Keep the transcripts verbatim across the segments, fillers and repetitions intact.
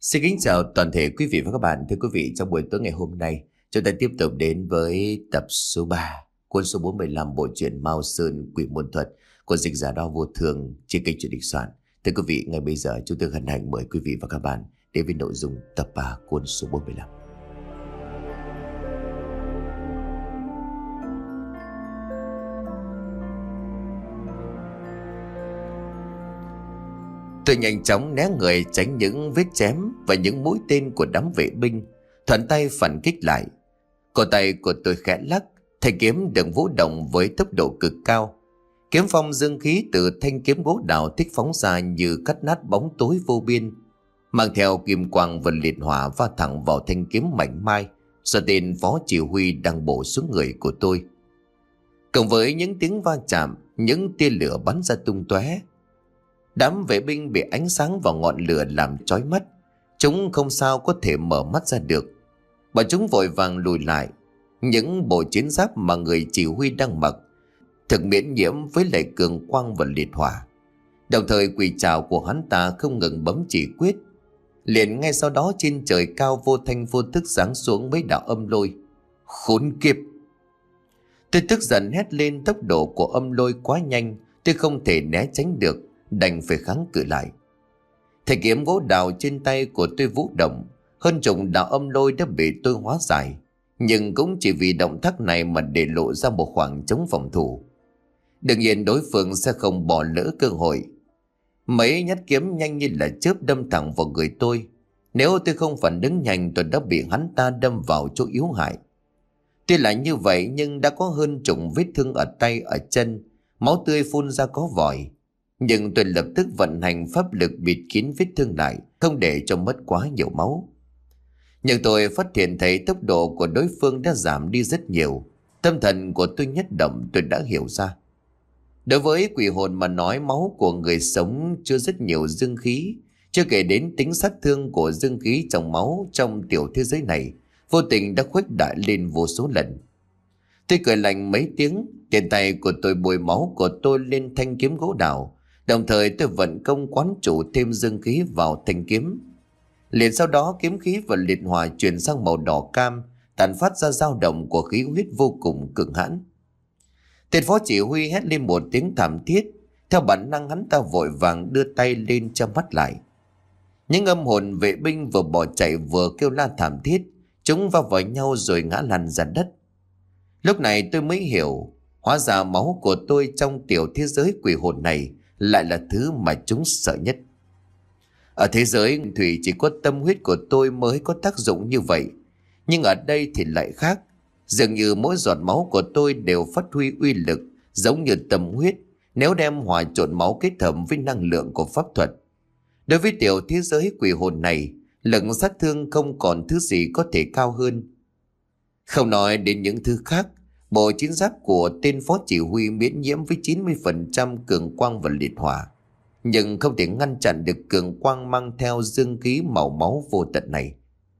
Xin kính chào toàn thể quý vị và các bạn. Thưa quý vị, trong buổi tối ngày hôm nay, chúng ta tiếp tục đến với tập số ba, cuốn số bốn mươi lăm bộ truyện Mao Sơn Quỷ Môn Thuật của dịch giả Đao Vô Thường trên kênh Truyện Đình Soạn. Thưa quý vị, ngay bây giờ chúng tôi hân hạnh mời quý vị và các bạn đến với nội dung tập ba cuốn số bốn mươi lăm. Tôi nhanh chóng né người tránh những vết chém và những mũi tên của đám vệ binh, thuận tay phản kích lại. Cổ tay của tôi khẽ lắc, thanh kiếm được vũ động với tốc độ cực cao. Kiếm phong dương khí từ thanh kiếm gỗ đào thích phóng ra như cắt nát bóng tối vô biên, mang theo kim quang và liệt hỏa va thẳng vào thanh kiếm mảnh mai do tên phó chỉ huy đang bổ xuống người của tôi. Cộng với những tiếng va chạm, những tia lửa bắn ra tung tóe. Đám vệ binh bị ánh sáng và ngọn lửa làm chói mắt, chúng không sao có thể mở mắt ra được. Bọn chúng vội vàng lùi lại. Những bộ chiến giáp mà người chỉ huy đang mặc thực miễn nhiễm với lại cường quang và liệt hỏa. Đồng thời quỷ trảo của hắn ta không ngừng bấm chỉ quyết. Liền ngay sau đó trên trời cao vô thanh vô tức giáng xuống mấy đạo âm lôi. Khốn kiếp! Tôi tức giận hét lên, tốc độ của âm lôi quá nhanh, tôi không thể né tránh được, đành phải kháng cự lại. Thanh kiếm gỗ đào trên tay của tôi vũ động, hơn chục đạo âm lôi đã bị tôi hóa giải, nhưng cũng chỉ vì động tác này mà để lộ ra một khoảng trống phòng thủ. Đương nhiên đối phương sẽ không bỏ lỡ cơ hội. Mấy nhát kiếm nhanh như là chớp đâm thẳng vào người tôi. Nếu tôi không phản ứng nhanh, tôi đã bị hắn ta đâm vào chỗ yếu hại. Tuy là như vậy nhưng đã có hơn chục vết thương ở tay ở chân, máu tươi phun ra có vòi. Nhưng tôi lập tức vận hành pháp lực bịt kín vết thương lại, không để cho mất quá nhiều máu. Nhưng tôi phát hiện thấy tốc độ của đối phương đã giảm đi rất nhiều. Tâm thần của tôi nhất động, tôi đã hiểu ra. Đối với quỷ hồn mà nói, máu của người sống chưa rất nhiều dương khí, chưa kể đến tính sát thương của dương khí trong máu trong tiểu thế giới này, vô tình đã khuếch đại lên vô số lần. Tôi cười lạnh mấy tiếng, tiền tay của tôi bôi máu của tôi lên thanh kiếm gỗ đào. Đồng thời tôi vận công quán chủ thêm dương khí vào thanh kiếm. Liền sau đó kiếm khí và liệt hỏa chuyển sang màu đỏ cam, tản phát ra dao động của khí huyết vô cùng cường hãn. Tên phó chỉ huy hét lên một tiếng thảm thiết, theo bản năng hắn ta vội vàng đưa tay lên che mắt lại. Những âm hồn vệ binh vừa bỏ chạy vừa kêu la thảm thiết, chúng va vào nhau rồi ngã lăn ra đất. Lúc này tôi mới hiểu, hóa ra máu của tôi trong tiểu thế giới quỷ hồn này lại là thứ mà chúng sợ nhất. Ở thế giới thủy chỉ có tâm huyết của tôi mới có tác dụng như vậy, nhưng ở đây thì lại khác. Dường như mỗi giọt máu của tôi đều phát huy uy lực giống như tâm huyết nếu đem hòa trộn máu kết hợp với năng lượng của pháp thuật. Đối với tiểu thế giới quỷ hồn này, lực sát thương không còn thứ gì có thể cao hơn. Không nói đến những thứ khác, bộ chiến giáp của tên phó chỉ huy miễn nhiễm với chín mươi phần trăm cường quang và liệt hỏa, nhưng không thể ngăn chặn được cường quang mang theo dương khí màu máu vô tận này.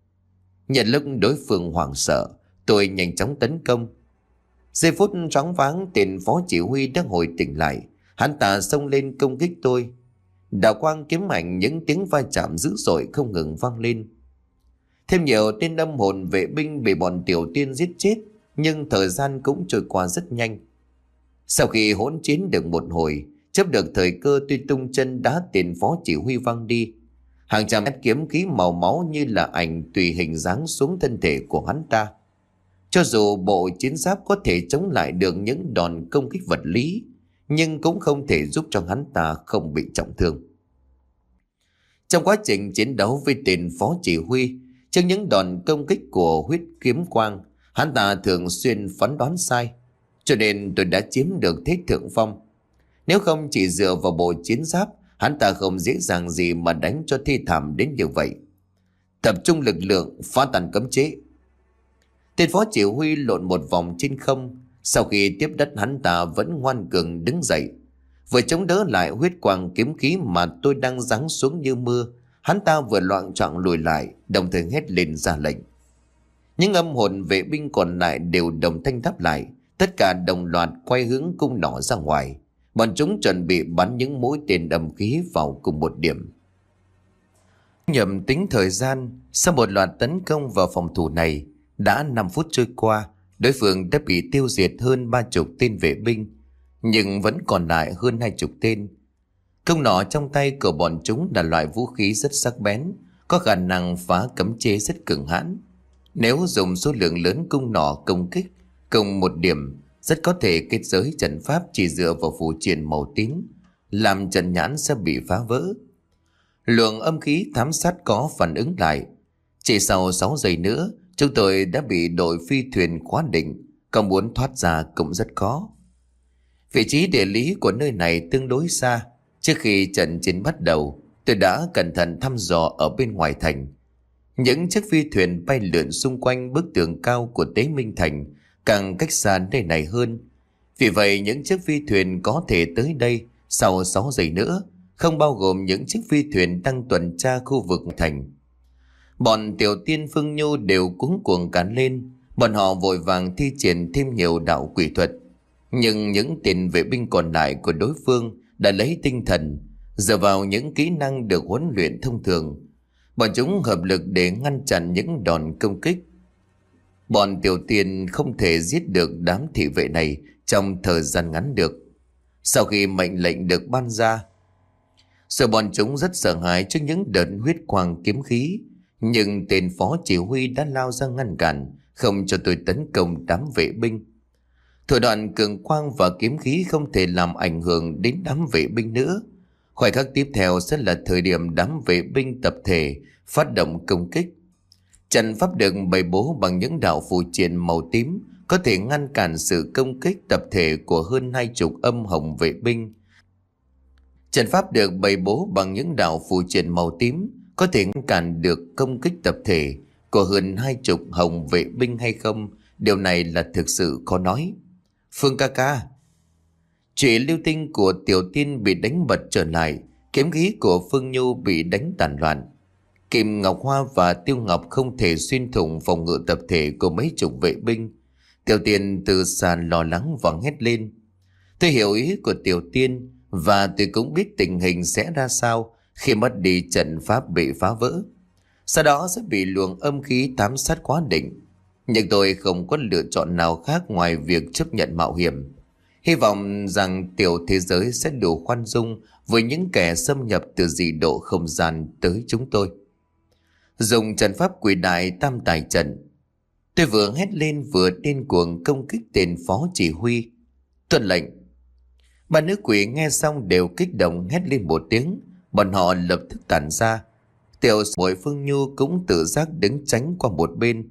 Nhận lúc đối phương hoảng sợ, tôi nhanh chóng tấn công. Giây phút choáng váng, tên phó chỉ huy đã hồi tỉnh lại, hắn ta xông lên công kích tôi. Đạo quang kiếm ảnh, những tiếng va chạm dữ dội không ngừng vang lên. Thêm nhiều tên âm hồn vệ binh bị bọn tiểu tiên giết chết, nhưng thời gian cũng trôi qua rất nhanh. Sau khi hỗn chiến được một hồi, chấp được thời cơ, tuy tung chân đá tiền phó chỉ huy văng đi. Hàng trăm mét kiếm khí màu máu như là ảnh tùy hình dáng xuống thân thể của hắn ta. Cho dù bộ chiến giáp có thể chống lại được những đòn công kích vật lý, nhưng cũng không thể giúp cho hắn ta không bị trọng thương. Trong quá trình chiến đấu với tên phó chỉ huy, trước những đòn công kích của huyết kiếm quang, hắn ta thường xuyên phán đoán sai, cho nên tôi đã chiếm được thế thượng phong. Nếu không chỉ dựa vào bộ chiến giáp, hắn ta không dễ dàng gì mà đánh cho thi thảm đến như vậy. Tập trung lực lượng, phá tan cấm chế. Tên phó chỉ huy lộn một vòng trên không. Sau khi tiếp đất, hắn ta vẫn ngoan cường đứng dậy, vừa chống đỡ lại huyết quang kiếm khí mà tôi đang giáng xuống như mưa. Hắn ta vừa loạng choạng lùi lại, đồng thời hét lên ra lệnh. Những âm hồn vệ binh còn lại đều đồng thanh đáp lại, tất cả đồng loạt quay hướng cung nỏ ra ngoài. Bọn chúng chuẩn bị bắn những mũi tên đầm khí vào cùng một điểm. Nhầm tính thời gian, sau một loạt tấn công vào phòng thủ này, đã năm phút trôi qua, đối phương đã bị tiêu diệt hơn ba chục tên vệ binh, nhưng vẫn còn lại hơn hai chục tên. Cung nỏ trong tay của bọn chúng là loại vũ khí rất sắc bén, có khả năng phá cấm chế rất cường hãn. Nếu dùng số lượng lớn cung nỏ công kích cùng một điểm, rất có thể kết giới trận pháp chỉ dựa vào phù triện màu tím, làm trận nhãn sẽ bị phá vỡ. Luồng âm khí thám sát có phản ứng lại. Chỉ sau sáu giây nữa, chúng tôi đã bị đội phi thuyền khóa định, còn muốn thoát ra cũng rất khó. Vị trí địa lý của nơi này tương đối xa. Trước khi trận chiến bắt đầu, tôi đã cẩn thận thăm dò ở bên ngoài thành. Những chiếc phi thuyền bay lượn xung quanh bức tường cao của Tế Minh Thành càng cách xa nơi này hơn. Vì vậy những chiếc phi thuyền có thể tới đây sau sáu giây nữa, không bao gồm những chiếc phi thuyền đang tuần tra khu vực thành. Bọn Tiểu Tiên, Phương Nhu đều cuống cuồng cán lên. Bọn họ vội vàng thi triển thêm nhiều đạo quỷ thuật. Nhưng những tên vệ binh còn lại của đối phương đã lấy tinh thần, dựa vào những kỹ năng được huấn luyện thông thường, bọn chúng hợp lực để ngăn chặn những đòn công kích. Bọn Tiểu Tiên không thể giết được đám thị vệ này trong thời gian ngắn được. Sau khi mệnh lệnh được ban ra, rồi bọn chúng rất sợ hãi trước những đợt huyết quang kiếm khí, nhưng tên phó chỉ huy đã lao ra ngăn cản, không cho tôi tấn công đám vệ binh. Thủ đoạn cường quang và kiếm khí không thể làm ảnh hưởng đến đám vệ binh nữa. Khoảnh khắc tiếp theo sẽ là thời điểm đám vệ binh tập thể phát động công kích. Trận pháp được bày bố bằng những đạo phù triện màu tím có thể ngăn cản sự công kích tập thể của hơn hai chục âm hồng vệ binh. Trận pháp được bày bố bằng những đạo phù triện màu tím có thể ngăn cản được công kích tập thể của hơn hai chục hồng vệ binh hay không, điều này là thực sự khó nói. Phương ca ca. Chuyện lưu tinh của Tiểu Tiên bị đánh bật trở lại, kiếm khí của Phương Nhu bị đánh tàn loạn. Kim Ngọc Hoa và Tiêu Ngọc không thể xuyên thủng phòng ngự tập thể của mấy chục vệ binh. Tiểu Tiên từ sàn lo lắng và hét lên. Tôi hiểu ý của Tiểu Tiên và tôi cũng biết tình hình sẽ ra sao khi mất đi trận pháp bị phá vỡ. Sau đó sẽ bị luồng âm khí thám sát quá định. Nhưng tôi không có lựa chọn nào khác ngoài việc chấp nhận mạo hiểm. Hy vọng rằng tiểu thế giới sẽ đủ khoan dung với những kẻ xâm nhập từ dị độ không gian tới chúng tôi. Dùng trận pháp quỷ đại tam tài trận, tôi vừa hét lên vừa điên cuồng công kích tên phó chỉ huy. Tuân lệnh. Ba nữ quỷ nghe xong đều kích động hét lên một tiếng. Bọn họ lập tức tản ra. Tiểu bội Phương Nhu cũng tự giác đứng tránh qua một bên.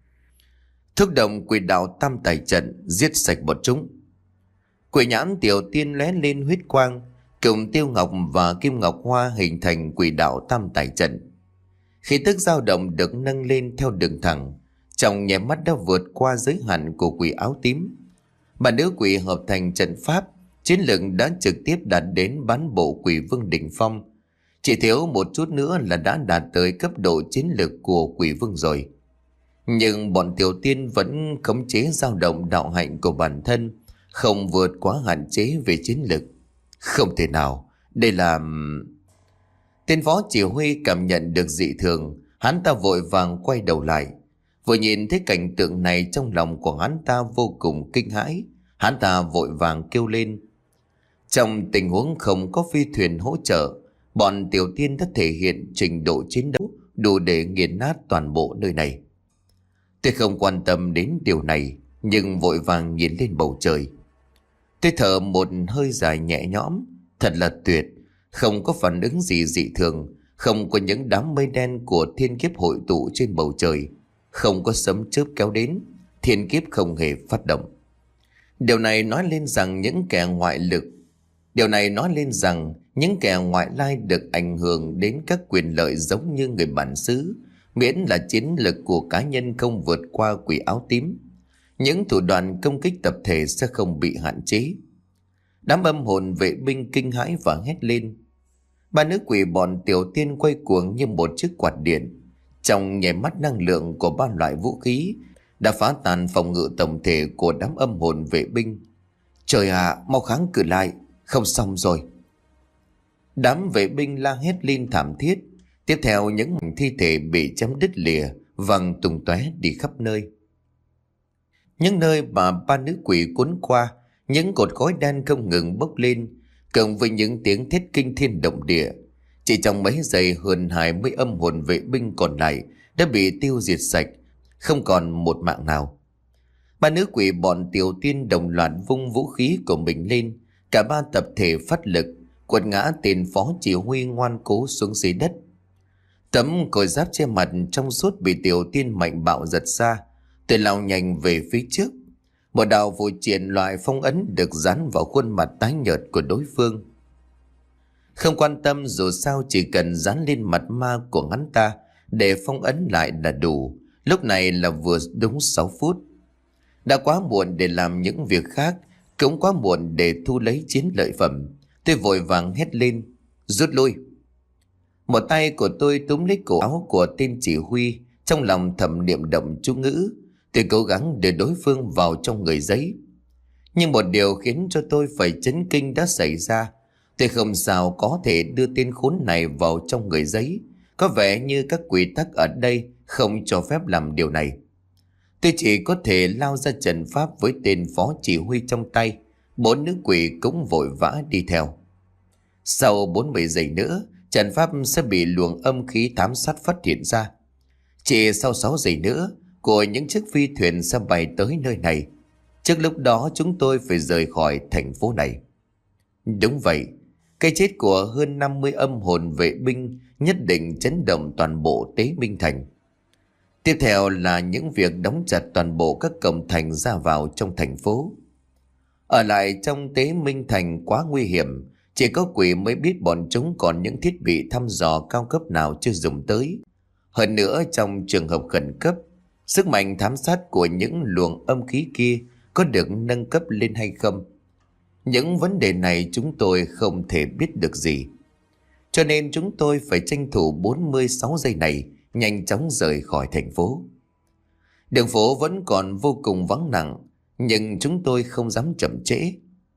Thúc động quỷ đạo tam tài trận, giết sạch bọn chúng. Quỷ nhãn Tiểu Tiên lóe lên huyết quang, cùng Tiêu Ngọc và Kim Ngọc Hoa hình thành quỷ đạo tam tài trận. Khí tức dao động được nâng lên theo đường thẳng, trong nháy mắt đã vượt qua giới hạn của quỷ áo tím. Ba nữ quỷ hợp thành trận pháp, chiến lực đã trực tiếp đạt đến bán bộ quỷ vương đỉnh phong. Chỉ thiếu một chút nữa là đã đạt tới cấp độ chiến lực của quỷ vương rồi. Nhưng bọn Tiểu Tiên vẫn khống chế dao động đạo hạnh của bản thân, không vượt quá hạn chế về chiến lực. Không thể nào, đây là... Tên phó chỉ huy cảm nhận được dị thường, hắn ta vội vàng quay đầu lại. Vừa nhìn thấy cảnh tượng này, trong lòng của hắn ta vô cùng kinh hãi. Hắn ta vội vàng kêu lên. Trong tình huống không có phi thuyền hỗ trợ, bọn Tiểu Tiên đã thể hiện trình độ chiến đấu đủ để nghiền nát toàn bộ nơi này. Tôi không quan tâm đến điều này, nhưng vội vàng nhìn lên bầu trời. Tôi thở một hơi dài nhẹ nhõm, thật là tuyệt, không có phản ứng gì dị thường, không có những đám mây đen của thiên kiếp hội tụ trên bầu trời, không có sấm chớp kéo đến, thiên kiếp không hề phát động. Điều này nói lên rằng những kẻ ngoại lực, điều này nói lên rằng những kẻ ngoại lai được ảnh hưởng đến các quyền lợi giống như người bản xứ, miễn là chiến lực của cá nhân không vượt qua quỷ áo tím, những thủ đoạn công kích tập thể sẽ không bị hạn chế. Đám âm hồn vệ binh kinh hãi và hét lên. Ba nữ quỷ bọn Tiểu Tiên quay cuồng như một chiếc quạt điện. Trong nháy mắt, năng lượng của ba loại vũ khí đã phá tan phòng ngự tổng thể của đám âm hồn vệ binh. Trời ạ, à, mau kháng cự lại, không xong rồi. Đám vệ binh la hét lên thảm thiết. Tiếp theo những thi thể bị chém đứt lìa văng tung tóe đi khắp nơi. Những nơi mà ba nữ quỷ cuốn qua, những cột khói đen không ngừng bốc lên, cộng với những tiếng thét kinh thiên động địa. Chỉ trong mấy giây, hơn hai mươi âm hồn vệ binh còn lại đã bị tiêu diệt sạch, không còn một mạng nào. Ba nữ quỷ bọn Tiểu Tiên đồng loạt vung vũ khí của mình lên, cả ba tập thể phát lực quật ngã tên phó chỉ huy ngoan cố xuống dưới đất. Tấm khôi giáp che mặt trong suốt bị Tiểu Tiên mạnh bạo giật ra, tôi lao nhanh về phía trước. Một đạo vụ triển loại phong ấn được dán vào khuôn mặt tái nhợt của đối phương. Không quan tâm, dù sao chỉ cần dán lên mặt ma của hắn ta để phong ấn lại là đủ. Lúc này là vừa đúng sáu phút. Đã quá muộn để làm những việc khác, cũng quá muộn để thu lấy chiến lợi phẩm. Tôi vội vàng hét lên: rút lui! Một tay của tôi túm lấy cổ áo của tên chỉ huy, trong lòng thầm niệm động chú ngữ. Tôi cố gắng đưa đối phương vào trong người giấy. Nhưng một điều khiến cho tôi phải chấn kinh đã xảy ra. Tôi không sao có thể đưa tên khốn này vào trong người giấy. Có vẻ như các quy tắc ở đây không cho phép làm điều này. Tôi chỉ có thể lao ra trận pháp với tên phó chỉ huy trong tay. Bốn nữ quỷ cũng vội vã đi theo. Sau bốn mươi giây nữa, trận pháp sẽ bị luồng âm khí thám sát phát hiện ra. Chỉ sau sáu giây nữa, của những chiếc phi thuyền sẽ bay tới nơi này. Trước lúc đó chúng tôi phải rời khỏi thành phố này. Đúng vậy, cái chết của hơn năm mươi âm hồn vệ binh nhất định chấn động toàn bộ Tế Minh Thành. Tiếp theo là những việc đóng chặt toàn bộ các cổng thành ra vào trong thành phố. Ở lại trong Tế Minh Thành quá nguy hiểm, chỉ có quỷ mới biết bọn chúng còn những thiết bị thăm dò cao cấp nào chưa dùng tới. Hơn nữa, trong trường hợp khẩn cấp, sức mạnh thám sát của những luồng âm khí kia có được nâng cấp lên hay không? Những vấn đề này chúng tôi không thể biết được gì. Cho nên chúng tôi phải tranh thủ bốn mươi sáu giây này nhanh chóng rời khỏi thành phố. Đường phố vẫn còn vô cùng vắng lặng, nhưng chúng tôi không dám chậm trễ.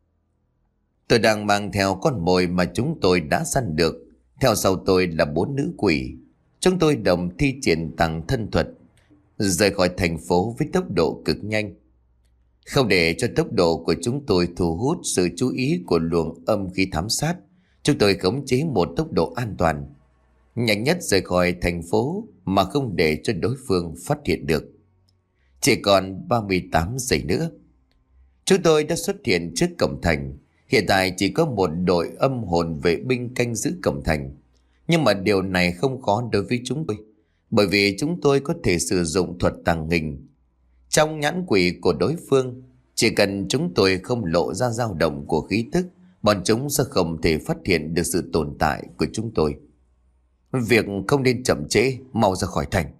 Tôi đang mang theo con mồi mà chúng tôi đã săn được. Theo sau tôi là bốn nữ quỷ. Chúng tôi đồng thi triển tăng thân thuật, rời khỏi thành phố với tốc độ cực nhanh. Không để cho tốc độ của chúng tôi thu hút sự chú ý của luồng âm khí thám sát, chúng tôi khống chế một tốc độ an toàn, nhanh nhất rời khỏi thành phố mà không để cho đối phương phát hiện được. Chỉ còn ba mươi tám giây nữa, chúng tôi đã xuất hiện trước cổng thành. Hiện tại chỉ có một đội âm hồn vệ binh canh giữ cổng thành. Nhưng mà điều này không khó đối với chúng tôi, bởi vì chúng tôi có thể sử dụng thuật tàng hình. Trong nhãn quỷ của đối phương, chỉ cần chúng tôi không lộ ra dao động của khí tức, bọn chúng sẽ không thể phát hiện được sự tồn tại của chúng tôi. Việc không nên chậm trễ, mau ra khỏi thành.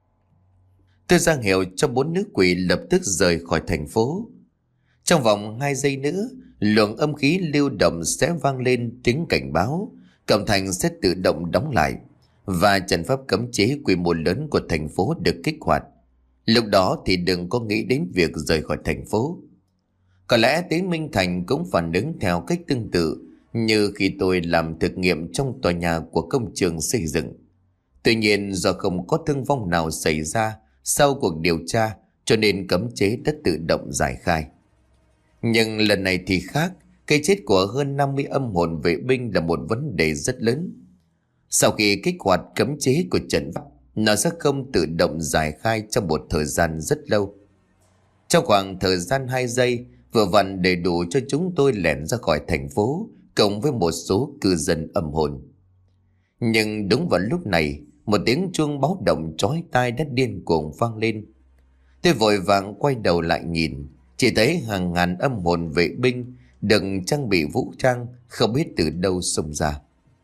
Tôi ra hiệu cho bốn nữ quỷ lập tức rời khỏi thành phố. Trong vòng hai giây nữa, luồng âm khí lưu động sẽ vang lên tiếng cảnh báo. Cổng thành sẽ tự động đóng lại và trận pháp cấm chế quy mô lớn của thành phố được kích hoạt. Lúc đó thì đừng có nghĩ đến việc rời khỏi thành phố. Có lẽ Tế Minh Thành cũng phản ứng theo cách tương tự như khi tôi làm thực nghiệm trong tòa nhà của công trường xây dựng. Tuy nhiên do không có thương vong nào xảy ra sau cuộc điều tra, cho nên cấm chế đã tự động giải khai. Nhưng lần này thì khác, cái chết của hơn năm mươi âm hồn vệ binh là một vấn đề rất lớn. Sau khi kích hoạt cấm chế của trận pháp, nó sẽ không tự động giải khai trong một thời gian rất lâu. Trong khoảng thời gian hai giây, vừa vặn đầy đủ cho chúng tôi lẻn ra khỏi thành phố, cộng với một số cư dân âm hồn. Nhưng đúng vào lúc này, một tiếng chuông báo động chói tai đã điên cuồng vang lên. Tôi vội vàng quay đầu lại nhìn, chỉ thấy hàng ngàn âm hồn vệ binh được trang bị vũ trang không biết từ đâu xông ra.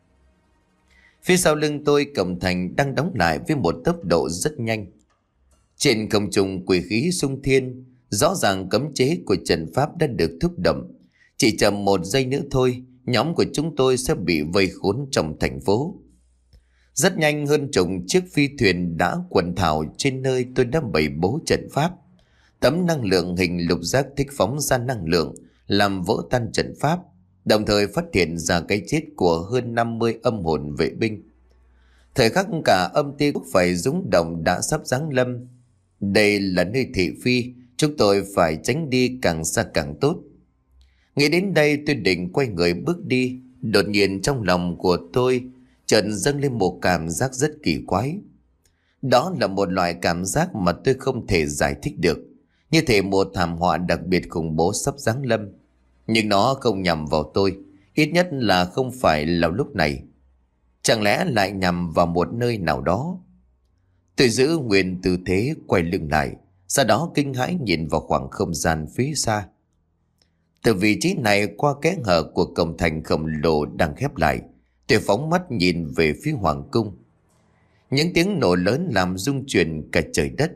Phía sau lưng tôi, cổng thành đang đóng lại với một tốc độ rất nhanh. Trên không trung quỷ khí xung thiên, rõ ràng cấm chế của trận pháp đã được thúc động. Chỉ chậm một giây nữa thôi, nhóm của chúng tôi sẽ bị vây khốn trong thành phố. Rất nhanh, hơn chục chiếc phi thuyền đã quần thảo trên nơi tôi đã bày bố trận pháp. Tấm năng lượng hình lục giác thích phóng ra năng lượng làm vỡ tan trận pháp, đồng thời phát hiện ra cái chết của hơn năm mươi âm hồn vệ binh. Thời khắc cả âm ti quốc phải rúng động đã sắp giáng lâm. Đây là nơi thị phi, chúng tôi phải tránh đi càng xa càng tốt. Nghĩ đến đây tôi định quay người bước đi. Đột nhiên trong lòng của tôi chợt dâng lên một cảm giác rất kỳ quái. Đó là một loại cảm giác mà tôi không thể giải thích được, như thể một thảm họa đặc biệt khủng bố sắp giáng lâm. Nhưng nó không nhằm vào tôi, ít nhất là không phải là lúc này. Chẳng lẽ lại nhằm vào một nơi nào đó? Tôi giữ nguyên tư thế quay lưng lại, sau đó kinh hãi nhìn vào khoảng không gian phía xa. Từ vị trí này, qua kẽ hở của cổng thành khổng lồ đang khép lại, tôi phóng mắt nhìn về phía hoàng cung. Những tiếng nổ lớn làm rung chuyển cả trời đất.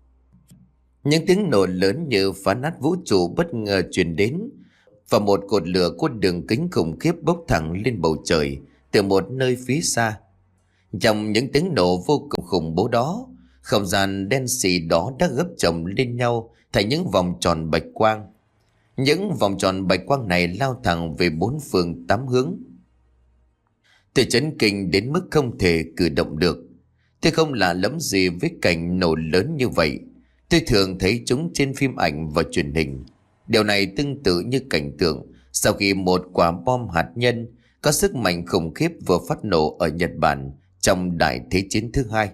Những tiếng nổ lớn như phá nát vũ trụ bất ngờ truyền đến, và một cột lửa có đường kính khủng khiếp bốc thẳng lên bầu trời từ một nơi phía xa. Trong những tiếng nổ vô cùng khủng bố đó, không gian đen xì đó đã gấp chồng lên nhau thành những vòng tròn bạch quang. Những vòng tròn bạch quang này lao thẳng về bốn phương tám hướng. Tôi chấn kinh đến mức không thể cử động được. Tôi không lạ lẫm gì với cảnh nổ lớn như vậy. Tôi thường thấy chúng trên phim ảnh và truyền hình. Điều này tương tự như cảnh tượng sau khi một quả bom hạt nhân có sức mạnh khủng khiếp vừa phát nổ ở Nhật Bản trong Đại Thế chiến thứ hai.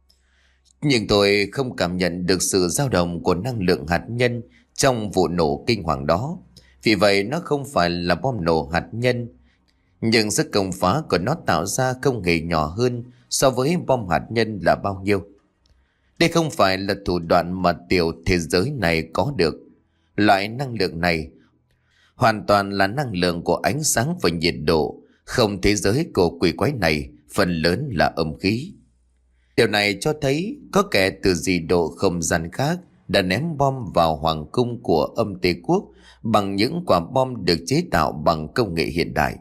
Nhưng tôi không cảm nhận được sự dao động của năng lượng hạt nhân trong vụ nổ kinh hoàng đó. Vì vậy nó không phải là bom nổ hạt nhân, nhưng sức công phá của nó tạo ra không hề nhỏ hơn so với bom hạt nhân là bao nhiêu. Đây không phải là thủ đoạn mà tiểu thế giới này có được. Loại năng lượng này hoàn toàn là năng lượng của ánh sáng và nhiệt độ. Không, thế giới của quỷ quái này phần lớn là âm khí. Điều này cho thấy có kẻ từ dị độ không gian khác đã ném bom vào hoàng cung của âm Tây Quốc bằng những quả bom được chế tạo bằng công nghệ hiện đại.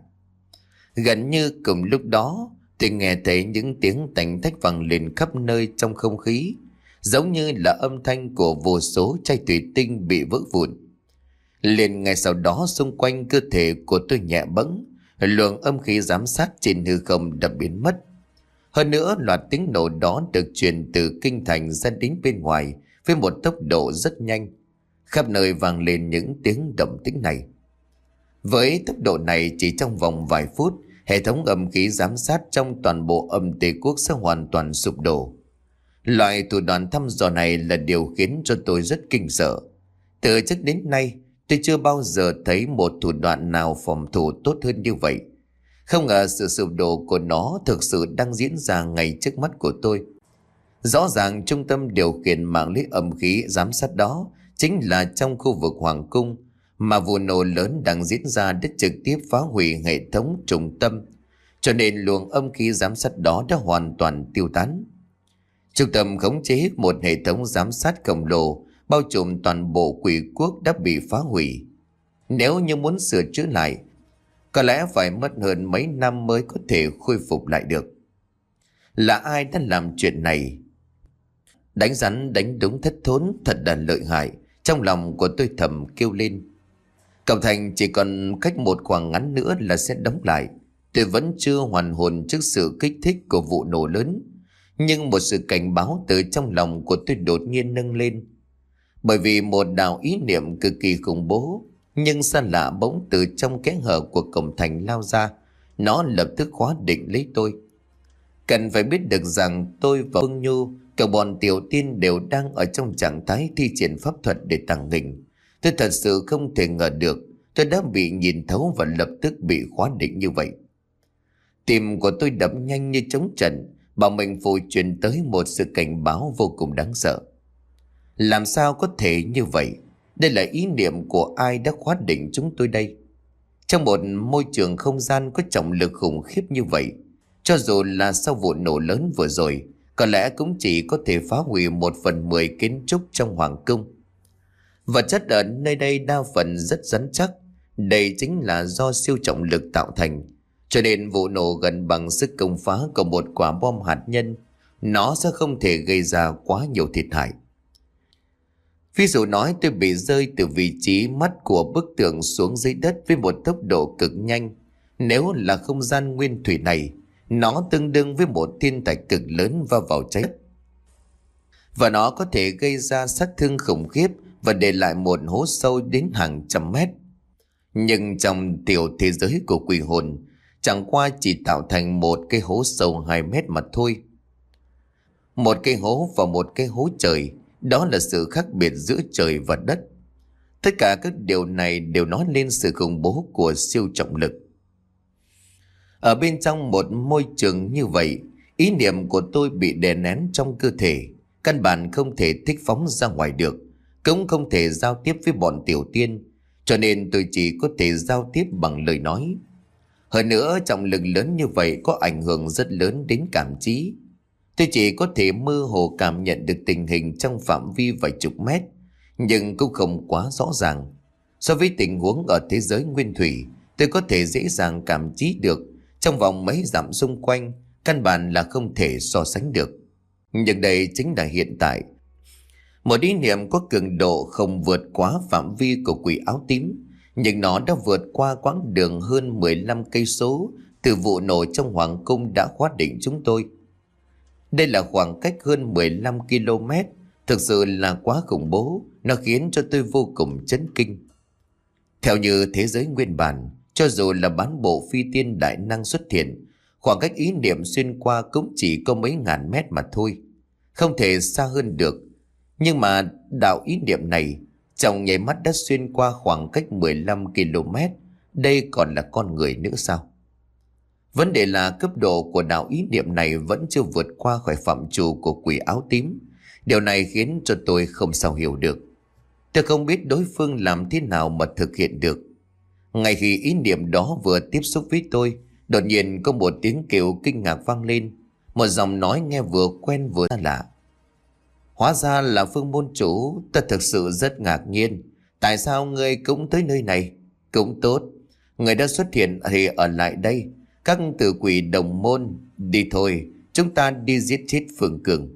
Gần như cùng lúc đó, tôi nghe thấy những tiếng tành tách vang lên khắp nơi trong không khí, giống như là âm thanh của vô số chai thủy tinh bị vỡ vụn. Liền ngay sau đó, xung quanh cơ thể của tôi nhẹ bẫng, luồng âm khí giám sát trên hư không đã biến mất. Hơn nữa, loạt tiếng nổ đó được truyền từ kinh thành ra đến bên ngoài với một tốc độ rất nhanh. Khắp nơi vang lên những tiếng động tĩnh này. Với tốc độ này, chỉ trong vòng vài phút, hệ thống âm khí giám sát trong toàn bộ âm Tây Quốc sẽ hoàn toàn sụp đổ. Loại thủ đoạn thăm dò này là điều khiến cho tôi rất kinh sợ. Từ trước đến nay, tôi chưa bao giờ thấy một thủ đoạn nào phòng thủ tốt hơn như vậy. Không ngờ sự sụp đổ của nó thực sự đang diễn ra ngay trước mắt của tôi. Rõ ràng trung tâm điều khiển mạng lưới âm khí giám sát đó chính là trong khu vực hoàng cung, mà vụ nổ lớn đang diễn ra đã trực tiếp phá hủy hệ thống trung tâm, cho nên luồng âm khí giám sát đó đã hoàn toàn tiêu tán. Trung tâm khống chế một hệ thống giám sát khổng lồ bao trùm toàn bộ quỷ quốc đã bị phá hủy. Nếu như muốn sửa chữa lại, có lẽ phải mất hơn mấy năm mới có thể khôi phục lại được. Là ai đã làm chuyện này? Đánh rắn đánh đúng thất thốn, thật là lợi hại. Trong lòng của tôi thầm kêu lên. Cổng thành chỉ còn cách một khoảng ngắn nữa là sẽ đóng lại. Tôi vẫn chưa hoàn hồn trước sự kích thích của vụ nổ lớn, nhưng một sự cảnh báo từ trong lòng của tôi đột nhiên nâng lên. Bởi vì một đạo ý niệm cực kỳ khủng bố nhưng xa lạ bỗng từ trong kẽ hở của cổng thành lao ra. Nó lập tức khóa định lấy tôi. Cần phải biết được rằng tôi và Phương Nhu, cả bọn tiểu tiên đều đang ở trong trạng thái thi triển pháp thuật để tàng hình. Tôi thật sự không thể ngờ được tôi đã bị nhìn thấu và lập tức bị khóa định như vậy. Tim của tôi đập nhanh như trống trận, bảo mình phù truyền tới một sự cảnh báo vô cùng đáng sợ. Làm sao có thể như vậy? Đây là ý niệm của ai đã khóa định chúng tôi đây? Trong một môi trường không gian có trọng lực khủng khiếp như vậy, cho dù là sau vụ nổ lớn vừa rồi, có lẽ cũng chỉ có thể phá hủy một phần mười kiến trúc trong hoàng cung. Vật chất ở nơi đây đa phần rất rắn chắc. Đây chính là do siêu trọng lực tạo thành, cho nên vụ nổ gần bằng sức công phá của một quả bom hạt nhân. Nó sẽ không thể gây ra quá nhiều thiệt hại. Ví dụ nói tôi bị rơi từ vị trí mắt của bức tường xuống dưới đất với một tốc độ cực nhanh. Nếu là không gian nguyên thủy này, Nó tương đương với một thiên thạch cực lớn va vào trái đất, và nó có thể gây ra sát thương khủng khiếp và để lại một hố sâu đến hàng trăm mét. Nhưng trong tiểu thế giới của quỷ hồn, chẳng qua chỉ tạo thành một cái hố sâu hai mét mà thôi. Một cái hố và một cái hố trời, đó là sự khác biệt giữa trời và đất. Tất cả các điều này đều nói lên sự khủng bố của siêu trọng lực. Ở bên trong một môi trường như vậy, ý niệm của tôi bị đè nén trong cơ thể, căn bản không thể thích phóng ra ngoài được, cũng không thể giao tiếp với bọn tiểu tiên, cho nên tôi chỉ có thể giao tiếp bằng lời nói. Hơn nữa, trọng lực lớn như vậy có ảnh hưởng rất lớn đến cảm trí. Tôi chỉ có thể mơ hồ cảm nhận được tình hình trong phạm vi vài chục mét, nhưng cũng không quá rõ ràng. So với tình huống ở thế giới nguyên thủy, tôi có thể dễ dàng cảm trí được trong vòng mấy dặm xung quanh, căn bản là không thể so sánh được. Nhưng đây chính là hiện tại. Một ý niệm có cường độ không vượt quá phạm vi của quỷ áo tím, nhưng nó đã vượt qua quãng đường hơn mười lăm cây số từ vụ nổ trong hoàng cung đã khóa định chúng tôi. Đây là khoảng cách hơn mười lăm ki lô mét, thực sự là quá khủng bố, nó khiến cho tôi vô cùng chấn kinh. Theo như thế giới nguyên bản, cho dù là bán bộ phi tiên đại năng xuất hiện, khoảng cách ý niệm xuyên qua cũng chỉ có mấy ngàn mét mà thôi, không thể xa hơn được. Nhưng mà đạo ý niệm này trong nháy mắt đã xuyên qua khoảng cách mười lăm ki lô mét, đây còn là con người nữa sao? Vấn đề là cấp độ của đạo ý niệm này vẫn chưa vượt qua khỏi phạm trù của quỷ áo tím. Điều này khiến cho tôi không sao hiểu được. Tôi không biết đối phương làm thế nào mà thực hiện được. Ngay khi ý niệm đó vừa tiếp xúc với tôi, đột nhiên có một tiếng kêu kinh ngạc vang lên. Một giọng nói nghe vừa quen vừa xa lạ. Hóa ra là Phương môn chủ, ta thực sự rất ngạc nhiên. Tại sao ngươi cũng tới nơi này? Cũng tốt, người đã xuất hiện thì ở lại đây. Các tử quỷ đồng môn, đi thôi, chúng ta đi giết chết Phương Cường.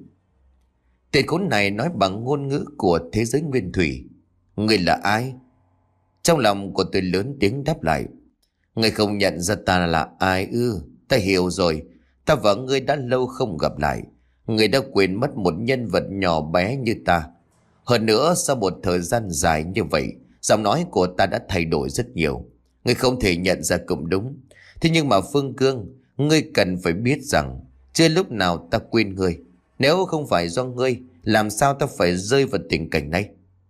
Tên khốn này nói bằng ngôn ngữ của thế giới nguyên thủy. Ngươi là ai? Trong lòng của tôi lớn tiếng đáp lại. Ngươi không nhận ra ta là ai ư? Ta hiểu rồi, ta và ngươi đã lâu không gặp lại. Ngươi đã quên mất một nhân vật nhỏ bé như ta. Hơn nữa, sau một thời gian dài như vậy, giọng nói của ta đã thay đổi rất nhiều. Ngươi không thể nhận ra cũng đúng. Thế nhưng mà Phương Cương, ngươi cần phải biết rằng chưa lúc nào ta quên ngươi. Nếu không phải do ngươi, làm sao ta phải rơi vào tình cảnh này?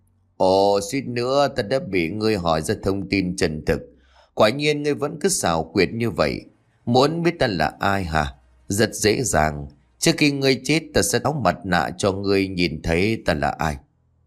Ồ, suýt nữa ta đã bị ngươi hỏi ra thông tin chân thực. Quả nhiên ngươi vẫn cứ xảo quyệt như vậy. Muốn biết ta là ai hả? Rất dễ dàng. Trước khi ngươi chết, ta sẽ đóng mặt nạ cho ngươi nhìn thấy ta là ai.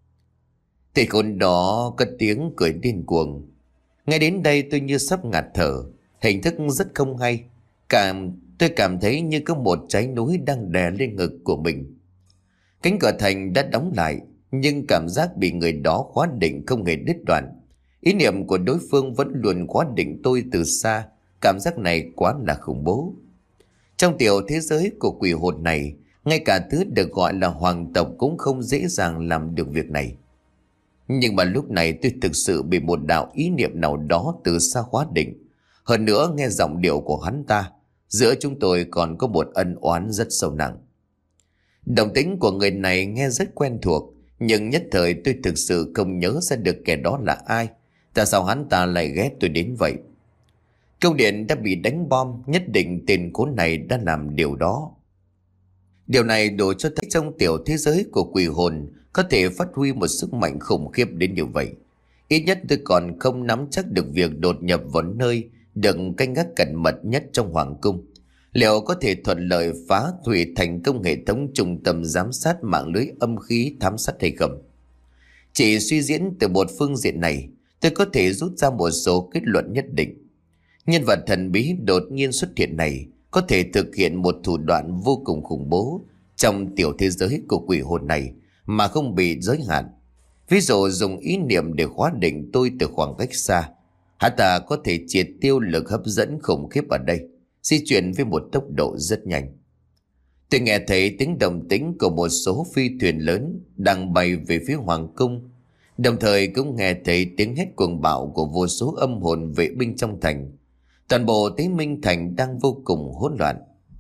Thì con đó cất tiếng cười điên cuồng. Ngay đến đây tôi như sắp ngạt thở. Hình thức rất không hay. Cảm Tôi cảm thấy như có một trái núi đang đè lên ngực của mình. Cánh cửa thành đã đóng lại, nhưng cảm giác bị người đó khóa định không hề đứt đoạn. Ý niệm của đối phương vẫn luôn khóa định tôi từ xa. Cảm giác này quá là khủng bố. Trong tiểu thế giới của quỷ hồn này, ngay cả thứ được gọi là hoàng tộc cũng không dễ dàng làm được việc này. Nhưng mà lúc này tôi thực sự bị một đạo ý niệm nào đó từ xa khóa định. Hơn nữa nghe giọng điệu của hắn ta, giữa chúng tôi còn có một ân oán rất sâu nặng. Đồng tính của người này nghe rất quen thuộc, nhưng nhất thời tôi thực sự không nhớ ra được kẻ đó là ai. Tại sao hắn ta lại ghét tôi đến vậy? Cung điện đã bị đánh bom, nhất định tên khốn này đã làm điều đó. Điều này đủ cho thấy trong tiểu thế giới của quỷ hồn có thể phát huy một sức mạnh khủng khiếp đến như vậy. Ít nhất tôi còn không nắm chắc được việc đột nhập vào nơi được canh gác cẩn mật nhất trong hoàng cung. Liệu có thể thuận lợi phá hủy thành công hệ thống trung tâm giám sát mạng lưới âm khí thám sát hay không? Chỉ suy diễn từ một phương diện này, tôi có thể rút ra một số kết luận nhất định. Nhân vật thần bí đột nhiên xuất hiện này có thể thực hiện một thủ đoạn vô cùng khủng bố trong tiểu thế giới của quỷ hồn này mà không bị giới hạn. Ví dụ dùng ý niệm để khóa định tôi từ khoảng cách xa. Hắn ta có thể triệt tiêu lực hấp dẫn khủng khiếp ở đây, di chuyển với một tốc độ rất nhanh. Tôi nghe thấy tiếng động tĩnh của một số phi thuyền lớn đang bay về phía hoàng cung, đồng thời cũng nghe thấy tiếng hét cuồng bạo của vô số âm hồn vệ binh trong thành. Toàn bộ Tế Minh thành đang vô cùng hỗn loạn.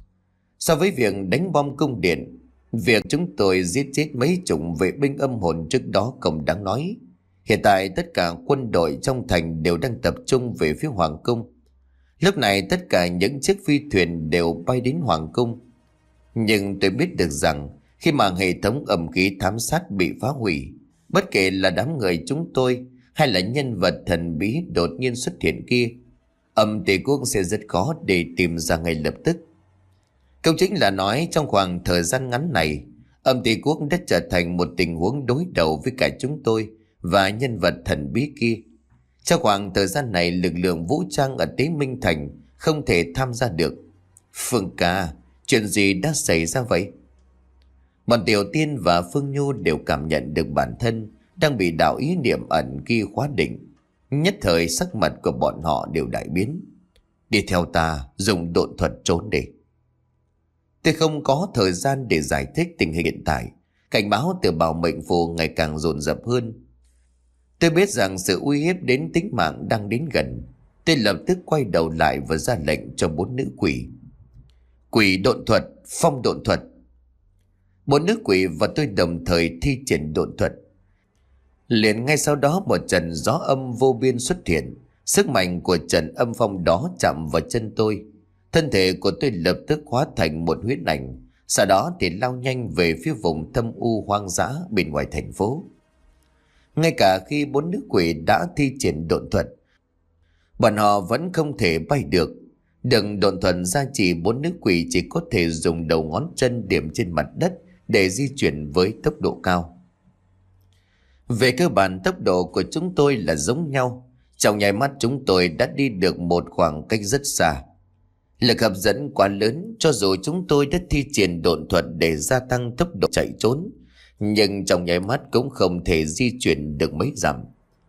So với việc đánh bom cung điện, việc chúng tôi giết chết mấy chục vệ binh âm hồn trước đó không đáng nói. Hiện tại tất cả quân đội trong thành đều đang tập trung về phía Hoàng cung. Lúc này tất cả những chiếc phi thuyền đều bay đến Hoàng cung. Nhưng tôi biết được rằng khi mà hệ thống âm khí thám sát bị phá hủy, bất kể là đám người chúng tôi hay là nhân vật thần bí đột nhiên xuất hiện kia, Âm Tỳ Quốc sẽ rất khó để tìm ra ngay lập tức. Cũng chính là nói trong khoảng thời gian ngắn này, Âm Tỳ Quốc đã trở thành một tình huống đối đầu với cả chúng tôi và nhân vật thần bí kia. Trong khoảng thời gian này, lực lượng vũ trang ở Tế Minh Thành không thể tham gia được. Phương ca, chuyện gì đã xảy ra vậy? Bọn Tiểu Tiên và Phương Nhu đều cảm nhận được bản thân đang bị đạo ý niệm ẩn kia khóa định. Nhất thời sắc mặt của bọn họ đều đại biến. Đi theo ta, dùng độn thuật trốn đi. Tôi không có thời gian để giải thích tình hình hiện tại. Cảnh báo từ bảo mệnh phù ngày càng dồn dập hơn. Tôi biết rằng sự uy hiếp đến tính mạng đang đến gần. Tôi lập tức quay đầu lại và ra lệnh cho bốn nữ quỷ. Quỷ độn thuật, phong độn thuật. Bốn nữ quỷ và tôi đồng thời thi triển độn thuật. Liền ngay sau đó một trận gió âm vô biên xuất hiện. Sức mạnh của trận âm phong đó chạm vào chân tôi. Thân thể của tôi lập tức hóa thành một huyết ảnh. Sau đó thì lao nhanh về phía vùng thâm u hoang dã bên ngoài thành phố. Ngay cả khi bốn nữ quỷ đã thi triển độn thuật, bọn họ vẫn không thể bay được. Đừng độn thuật ra chỉ bốn nữ quỷ chỉ có thể dùng đầu ngón chân điểm trên mặt đất để di chuyển với tốc độ cao. Về cơ bản tốc độ của chúng tôi là giống nhau. Trong nháy mắt chúng tôi đã đi được một khoảng cách rất xa. Lực hấp dẫn quá lớn, cho dù chúng tôi đã thi triển độn thuật để gia tăng tốc độ chạy trốn, nhưng trong nháy mắt cũng không thể di chuyển được mấy dặm.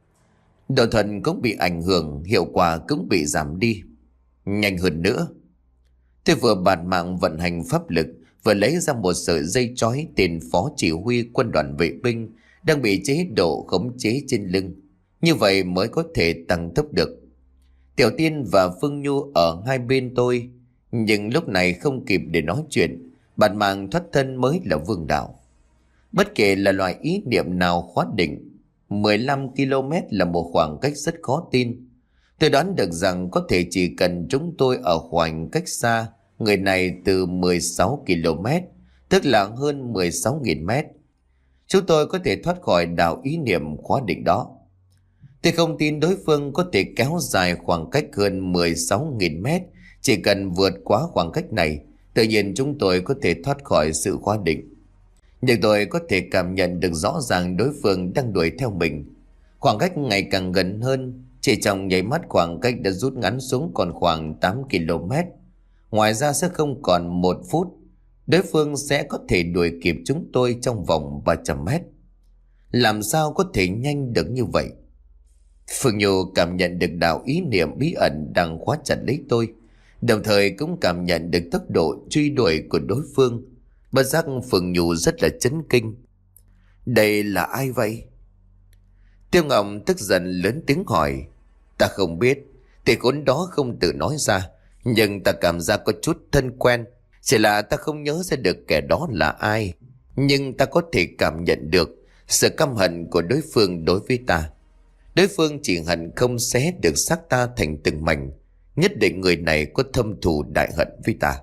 Độn thuật cũng bị ảnh hưởng, hiệu quả cũng bị giảm đi. Nhanh hơn nữa. Tôi vừa bạt mạng vận hành pháp lực, vừa lấy ra một sợi dây trói tên phó chỉ huy quân đoàn vệ binh đang bị chế độ khống chế trên lưng. Như vậy mới có thể tăng tốc được. Tiểu Tiên và Phương Nhu ở hai bên tôi, nhưng lúc này không kịp để nói chuyện. Bạt mạng thoát thân mới là vương đạo. Bất kể là loại ý niệm nào khóa định, mười lăm ki lô mét là một khoảng cách rất khó tin. Tôi đoán được rằng có thể chỉ cần chúng tôi ở khoảng cách xa người này từ mười sáu ki lô mét, tức là hơn mười sáu nghìn mét, chúng tôi có thể thoát khỏi đạo ý niệm khóa định đó. Tôi không tin đối phương có thể kéo dài khoảng cách hơn mười sáu nghìn mét. Chỉ cần vượt quá khoảng cách này, tự nhiên chúng tôi có thể thoát khỏi sự khóa định. Nhưng tôi có thể cảm nhận được rõ ràng đối phương đang đuổi theo mình. Khoảng cách ngày càng gần hơn. Chỉ trong nháy mắt khoảng cách đã rút ngắn xuống còn khoảng tám ki lô mét. Ngoài ra sẽ không còn một phút, đối phương sẽ có thể đuổi kịp chúng tôi trong vòng ba trăm mét. Làm sao có thể nhanh được như vậy? Phương Nhu cảm nhận được đạo ý niệm bí ẩn đang khóa chặt lấy tôi, đồng thời cũng cảm nhận được tốc độ truy đuổi của đối phương. Bất giác Phương Nhu rất là chấn kinh. Đây là ai vậy? Tiêu Ngọc tức giận lớn tiếng hỏi. Ta không biết, thì khốn đó không tự nói ra, nhưng ta cảm giác có chút thân quen. Chỉ là ta không nhớ ra được kẻ đó là ai, nhưng ta có thể cảm nhận được sự căm hận của đối phương đối với ta. Đối phương chỉ hận không xé được xác ta thành từng mảnh. Nhất định người này có thâm thù đại hận với ta.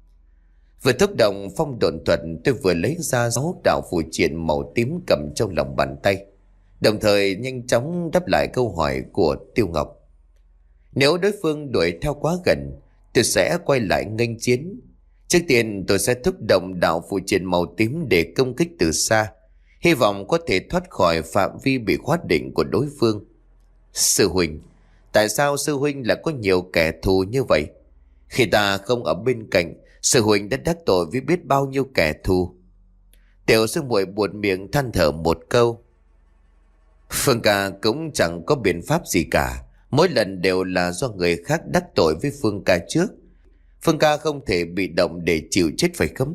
Vừa thúc động phong độn thuật, tôi vừa lấy ra sáu đạo phù triện màu tím cầm trong lòng bàn tay, đồng thời nhanh chóng đáp lại câu hỏi của Tiêu Ngọc. Nếu đối phương đuổi theo quá gần, tôi sẽ quay lại nghênh chiến. Trước tiên tôi sẽ thúc động đạo phù triện màu tím để công kích từ xa, hy vọng có thể thoát khỏi phạm vi bị khóa định của đối phương. Sư huynh, tại sao sư huynh lại có nhiều kẻ thù như vậy? Khi ta không ở bên cạnh, sư huynh đã đắc tội với biết bao nhiêu kẻ thù. Tiểu sư muội buột miệng than thở một câu. Phương ca cũng chẳng có biện pháp gì cả, mỗi lần đều là do người khác đắc tội với Phương ca trước. Phương ca không thể bị động để chịu chết phải không?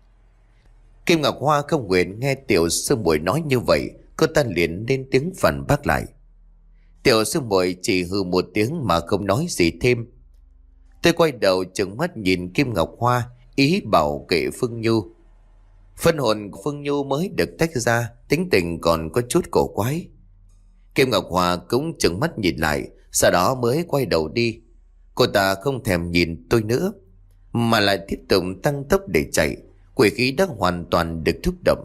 Kim Ngọc Hoa không nguyện nghe tiểu sư muội nói như vậy, cô ta liền lên tiếng phản bác lại. Tiểu sư muội chỉ hừ một tiếng mà không nói gì thêm. Tôi quay đầu trừng mắt nhìn Kim Ngọc Hoa, ý bảo kệ Phương Nhu. Phân hồn của Phương Nhu mới được tách ra, tính tình còn có chút cổ quái. Kim Ngọc Hoa cũng trừng mắt nhìn lại, sau đó mới quay đầu đi. Cô ta không thèm nhìn tôi nữa, mà lại tiếp tục tăng tốc để chạy. Quỷ khí đã hoàn toàn được thúc động.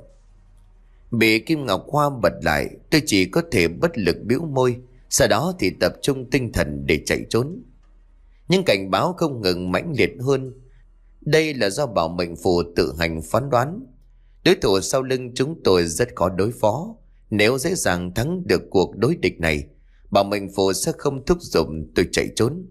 Bị Kim Ngọc Hoa bật lại, tôi chỉ có thể bất lực bĩu môi, sau đó thì tập trung tinh thần để chạy trốn. Nhưng cảnh báo không ngừng mãnh liệt hơn. Đây là do bảo mệnh phù tự hành phán đoán. Đối thủ sau lưng chúng tôi rất khó đối phó. Nếu dễ dàng thắng được cuộc đối địch này, bảo mệnh phù sẽ không thúc giục tôi chạy trốn.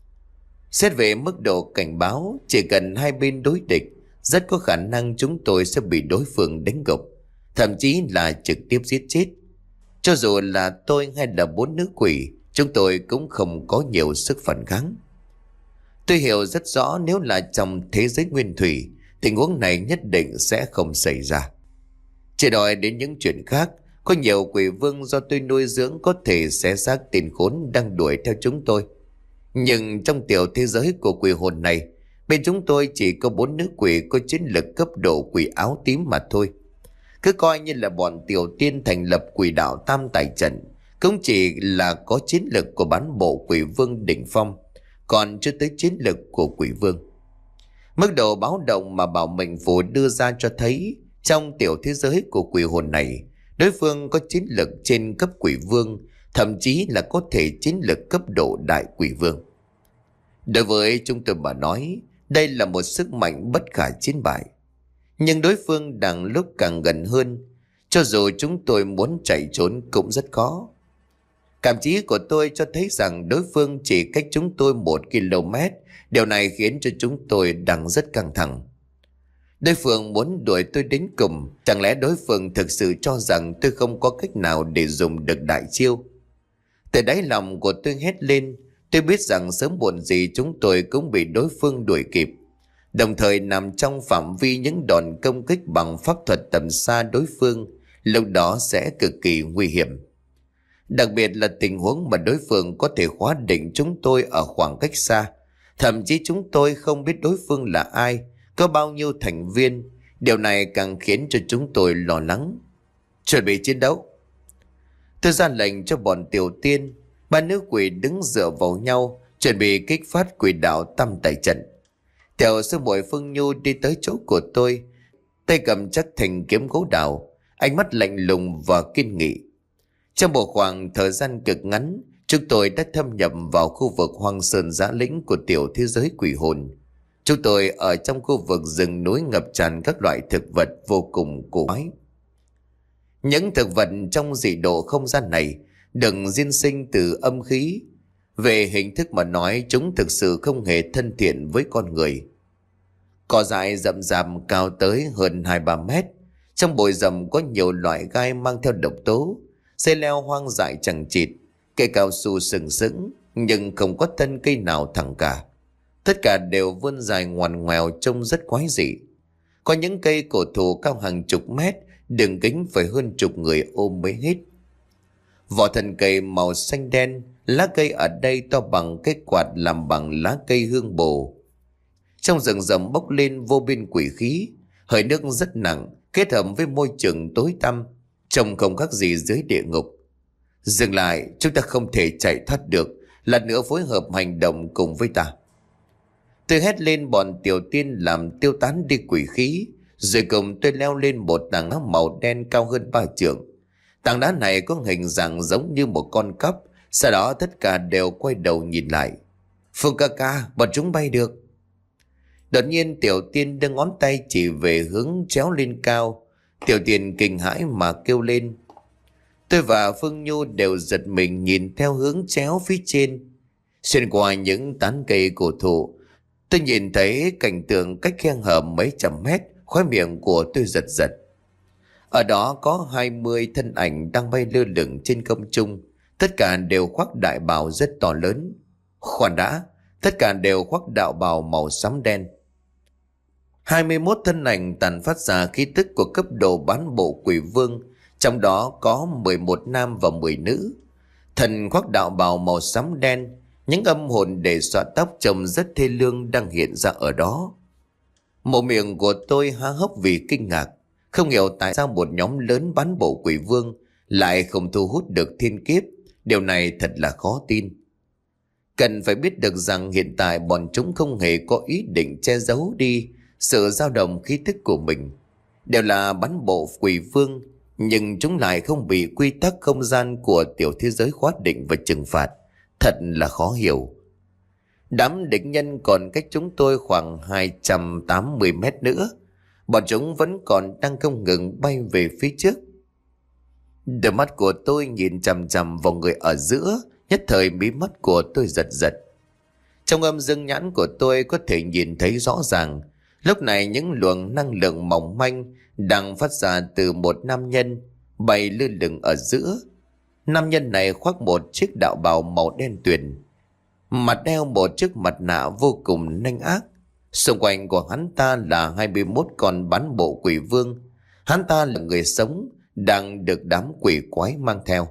Xét về mức độ cảnh báo, chỉ cần hai bên đối địch, rất có khả năng chúng tôi sẽ bị đối phương đánh gục, thậm chí là trực tiếp giết chết. Cho dù là tôi hay là bốn nữ quỷ, chúng tôi cũng không có nhiều sức phản kháng. Tôi hiểu rất rõ nếu là trong thế giới nguyên thủy, tình huống này nhất định sẽ không xảy ra. Chỉ đòi đến những chuyện khác, có nhiều quỷ vương do tôi nuôi dưỡng có thể xé xác tên khốn đang đuổi theo chúng tôi. Nhưng trong tiểu thế giới của quỷ hồn này, bên chúng tôi chỉ có bốn nữ quỷ có chiến lực cấp độ quỷ áo tím mà thôi. Cứ coi như là bọn tiểu tiên thành lập quỷ đạo tam tài trận, cũng chỉ là có chiến lực của bán bộ quỷ vương đỉnh phong, còn chưa tới chiến lực của quỷ vương. Mức độ báo động mà bảo mệnh phù đưa ra cho thấy, trong tiểu thế giới của quỷ hồn này, đối phương có chiến lực trên cấp quỷ vương, thậm chí là có thể chiến lực cấp độ đại quỷ vương. Đối với chúng tôi mà nói, đây là một sức mạnh bất khả chiến bại. Nhưng đối phương đang lúc càng gần hơn, cho dù chúng tôi muốn chạy trốn cũng rất khó. Cảm trí của tôi cho thấy rằng đối phương chỉ cách chúng tôi một ki lô mét. Điều này khiến cho chúng tôi đang rất căng thẳng. Đối phương muốn đuổi tôi đến cùng. Chẳng lẽ đối phương thực sự cho rằng tôi không có cách nào để dùng được đại chiêu? Từ đáy lòng của tôi hét lên. Tôi biết rằng sớm muộn gì chúng tôi cũng bị đối phương đuổi kịp, đồng thời nằm trong phạm vi những đòn công kích bằng pháp thuật tầm xa đối phương. Lúc đó sẽ cực kỳ nguy hiểm. Đặc biệt là tình huống mà đối phương có thể khóa định chúng tôi ở khoảng cách xa. Thậm chí chúng tôi không biết đối phương là ai, có bao nhiêu thành viên. Điều này càng khiến cho chúng tôi lo lắng. Chuẩn bị chiến đấu. Tôi ra lệnh cho bọn tiểu tiên. Ba nữ quỷ đứng dựa vào nhau, chuẩn bị kích phát quỷ đạo tam tài trận. Theo sư muội Phương Nhu đi tới chỗ của tôi, tay cầm chắc thành kiếm gỗ đào, ánh mắt lạnh lùng và kiên nghị. Trong một khoảng thời gian cực ngắn, chúng tôi đã thâm nhập vào khu vực hoang sơn dã lĩnh của tiểu thế giới quỷ hồn. Chúng tôi ở trong khu vực rừng núi ngập tràn các loại thực vật vô cùng cổ quái. Những thực vật trong dị độ không gian này đừng diên sinh từ âm khí. Về hình thức mà nói, chúng thực sự không hề thân thiện với con người. Cỏ dại rậm rạp cao tới hơn hai ba mét. Trong bụi rậm có nhiều loại gai mang theo độc tố. Dây leo hoang dại chẳng chịt, cây cao su sừng sững, nhưng không có thân cây nào thẳng cả. Tất cả đều vươn dài ngoằn ngoèo trông rất quái dị. Có những cây cổ thụ cao hàng chục mét, đường kính phải hơn chục người ôm mới hết. Vỏ thân cây màu xanh đen, lá cây ở đây to bằng cái quạt làm bằng lá cây hương bồ. Trong rừng rậm bốc lên vô biên quỷ khí, hơi nước rất nặng, kết hợp với môi trường tối tăm, trông không khác gì dưới địa ngục. Dừng lại, chúng ta không thể chạy thoát được, lần nữa phối hợp hành động cùng với ta. Tôi hét lên bọn tiểu tiên làm tiêu tán đi quỷ khí, rồi cùng tôi leo lên một tảng đá màu đen cao hơn ba trượng. Tảng đá này có hình dạng giống như một con cắp. Sau đó tất cả đều quay đầu nhìn lại. Phương ca ca, bọn chúng bay được. Đột nhiên tiểu tiên đưa ngón tay chỉ về hướng chéo lên cao. Tiểu tiên kinh hãi mà kêu lên. Tôi và Phương Nhu đều giật mình nhìn theo hướng chéo phía trên. Xuyên qua những tán cây cổ thụ, tôi nhìn thấy cảnh tượng cách khe hở mấy trăm mét. Khóe miệng của tôi giật giật. Ở đó có hai mươi thân ảnh đang bay lơ lửng trên không trung. Tất cả đều khoác đại bào rất to lớn. Khoan đã, tất cả đều khoác đạo bào màu xám đen. hai mươi mốt thân ảnh tàn phát ra khí tức của cấp độ bán bộ quỷ vương, trong đó có mười một nam và mười nữ. Thần khoác đạo bào màu xám đen, những âm hồn để xõa tóc trông rất thê lương đang hiện ra ở đó. Một miệng của tôi há hốc vì kinh ngạc. Không hiểu tại sao một nhóm lớn bán bộ quỷ vương lại không thu hút được thiên kiếp. Điều này thật là khó tin. Cần phải biết được rằng hiện tại bọn chúng không hề có ý định che giấu đi sự dao động khí tức của mình. Đều là bán bộ quỷ vương, nhưng chúng lại không bị quy tắc không gian của tiểu thế giới khóa định và trừng phạt. Thật là khó hiểu. Đám địch nhân còn cách chúng tôi khoảng hai trăm tám mươi mét nữa. Bọn chúng vẫn còn đang không ngừng bay về phía trước. Đôi mắt của tôi nhìn chằm chằm vào người ở giữa. Nhất thời mí mắt của tôi giật giật. Trong âm dương nhãn của tôi có thể nhìn thấy rõ ràng. Lúc này những luồng năng lượng mỏng manh đang phát ra từ một nam nhân bay lơ lửng ở giữa. Nam nhân này khoác một chiếc đạo bào màu đen tuyền, mặt đeo một chiếc mặt nạ vô cùng nhanh ác. Xung quanh của hắn ta là hai mươi mốt con bán bộ quỷ vương. Hắn ta là người sống đang được đám quỷ quái mang theo.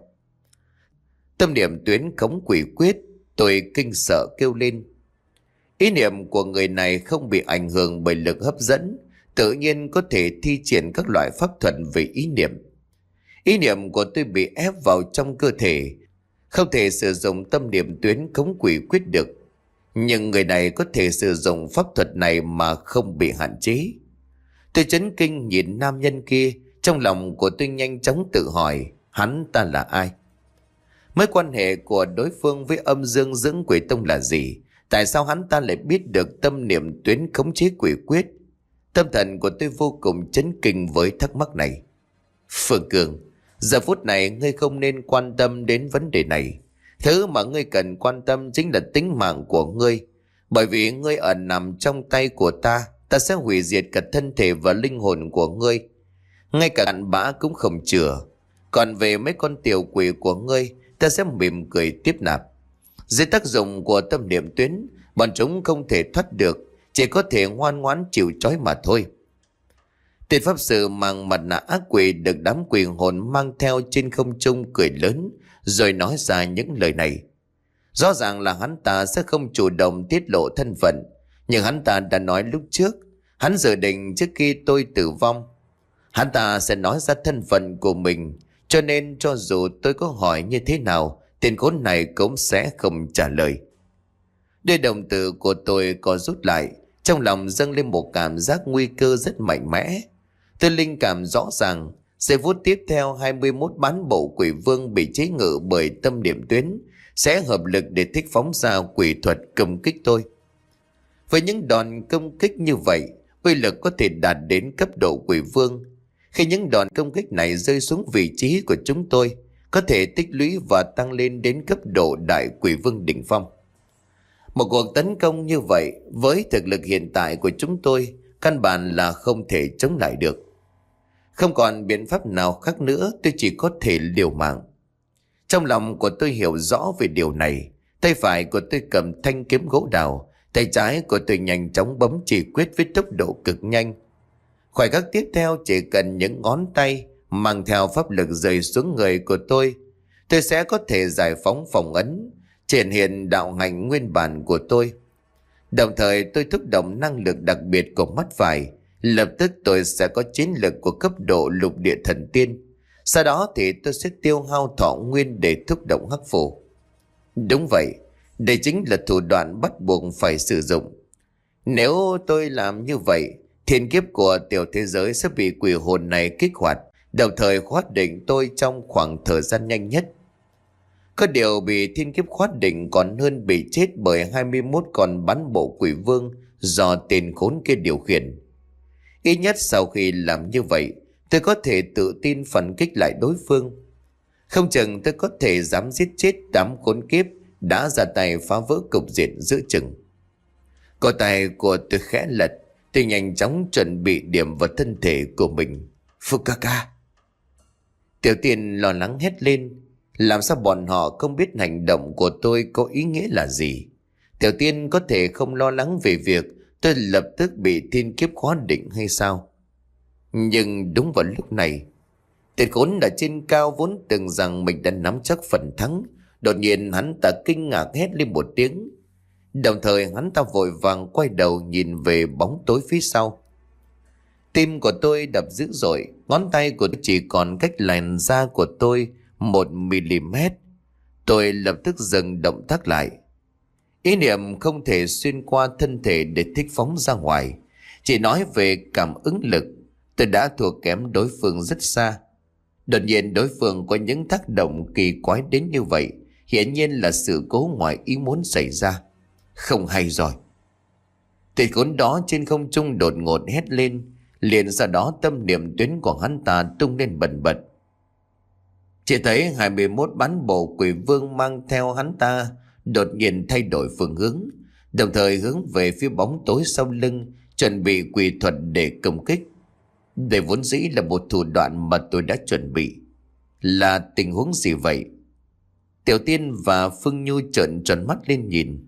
Tâm niệm tuyến khống quỷ quyết, tôi kinh sợ kêu lên. Ý niệm của người này không bị ảnh hưởng bởi lực hấp dẫn, tự nhiên có thể thi triển các loại pháp thuật về ý niệm. Ý niệm của tôi bị ép vào trong cơ thể, không thể sử dụng tâm niệm tuyến khống quỷ quyết được. Nhưng người này có thể sử dụng pháp thuật này mà không bị hạn chế. Tôi chấn kinh nhìn nam nhân kia, trong lòng của tôi nhanh chóng tự hỏi hắn ta là ai. Mối quan hệ của đối phương với âm dương dưỡng quỷ tông là gì? Tại sao hắn ta lại biết được tâm niệm tuyến khống chế quỷ quyết? Tâm thần của tôi vô cùng chấn kinh với thắc mắc này. Phương Cường, giờ phút này ngươi không nên quan tâm đến vấn đề này. Thứ mà ngươi cần quan tâm chính là tính mạng của ngươi. Bởi vì ngươi ở nằm trong tay của ta, ta sẽ hủy diệt cả thân thể và linh hồn của ngươi. Ngay cả cặn bã cũng không chừa. Còn về mấy con tiểu quỷ của ngươi, ta sẽ mỉm cười tiếp nạp. Dưới tác dụng của tâm niệm tuyến, bọn chúng không thể thoát được, chỉ có thể ngoan ngoãn chịu trói mà thôi. Tên pháp sư mang mặt nạ ác quỷ được đám quỷ hồn mang theo trên không trung cười lớn, rồi nói ra những lời này. Rõ ràng là hắn ta sẽ không chủ động tiết lộ thân phận, nhưng hắn ta đã nói lúc trước, hắn dự định trước khi tôi tử vong, hắn ta sẽ nói ra thân phận của mình, cho nên cho dù tôi có hỏi như thế nào, tên khốn này cũng sẽ không trả lời. Đôi đồng tử của tôi có rút lại, trong lòng dâng lên một cảm giác nguy cơ rất mạnh mẽ. Tôi linh cảm rõ ràng, giây phút tiếp theo hai mươi mốt bán bộ quỷ vương bị chế ngự bởi tâm niệm tuyến sẽ hợp lực để thích phóng ra quỷ thuật công kích tôi. Với những đòn công kích như vậy, uy lực có thể đạt đến cấp độ quỷ vương. Khi những đòn công kích này rơi xuống vị trí của chúng tôi, có thể tích lũy và tăng lên đến cấp độ đại quỷ vương đỉnh phong. Một cuộc tấn công như vậy với thực lực hiện tại của chúng tôi căn bản là không thể chống lại được. Không còn biện pháp nào khác nữa, tôi chỉ có thể liều mạng. Trong lòng của tôi hiểu rõ về điều này. Tay phải của tôi cầm thanh kiếm gỗ đào, tay trái của tôi nhanh chóng bấm chỉ quyết với tốc độ cực nhanh. Khoảnh khắc tiếp theo, chỉ cần những ngón tay mang theo pháp lực rơi xuống người của tôi, tôi sẽ có thể giải phóng phòng ấn, triển hiện đạo hành nguyên bản của tôi. Đồng thời tôi thúc động năng lực đặc biệt của mắt phải, lập tức tôi sẽ có chiến lực của cấp độ lục địa thần tiên. Sau đó thì tôi sẽ tiêu hao thọ nguyên để thúc động hắc phù. Đúng vậy, đây chính là thủ đoạn bắt buộc phải sử dụng. Nếu tôi làm như vậy, thiên kiếp của tiểu thế giới sẽ bị quỷ hồn này kích hoạt, đồng thời khóa định tôi trong khoảng thời gian nhanh nhất. Có điều bị thiên kiếp khóa định còn hơn bị chết bởi hai mươi mốt con bán bộ quỷ vương do tên khốn kia điều khiển. Ít nhất sau khi làm như vậy, tôi có thể tự tin phản kích lại đối phương. Không chừng tôi có thể dám giết chết đám khốn kiếp đã ra tay phá vỡ cục diện giữa chừng. Cổ tay của tôi khẽ lật, tôi nhanh chóng chuẩn bị điểm vào thân thể của mình. Fukaka! Tiểu Tiên lo lắng hét lên. Làm sao bọn họ không biết hành động của tôi có ý nghĩa là gì? Tiểu Tiên có thể không lo lắng về việc tôi lập tức bị thiên kiếp khóa định hay sao? Nhưng đúng vào lúc này, tên khốn ở trên cao vốn tưởng rằng mình đã nắm chắc phần thắng. Đột nhiên hắn ta kinh ngạc hét lên một tiếng. Đồng thời hắn ta vội vàng quay đầu nhìn về bóng tối phía sau. Tim của tôi đập dữ dội, ngón tay của tôi chỉ còn cách làn da của tôi một mm. Tôi lập tức dừng động tác lại. Ý niệm không thể xuyên qua thân thể để thích phóng ra ngoài. Chỉ nói về cảm ứng lực, tôi đã thua kém đối phương rất xa. Đột nhiên đối phương có những tác động kỳ quái đến như vậy, hiển nhiên là sự cố ngoài ý muốn xảy ra. Không hay rồi. Tên khốn đó trên không trung đột ngột hét lên, liền sau đó tâm niệm tuyến của hắn ta tung lên bần bật. Chỉ thấy hai mươi mốt bán bộ quỷ vương mang theo hắn ta đột nhiên thay đổi phương hướng, đồng thời hướng về phía bóng tối sau lưng, chuẩn bị quỷ thuật để công kích. Đây vốn dĩ là một thủ đoạn mà tôi đã chuẩn bị. Là tình huống gì vậy? Tiểu Tiên và Phương Nhu trợn tròn mắt lên nhìn.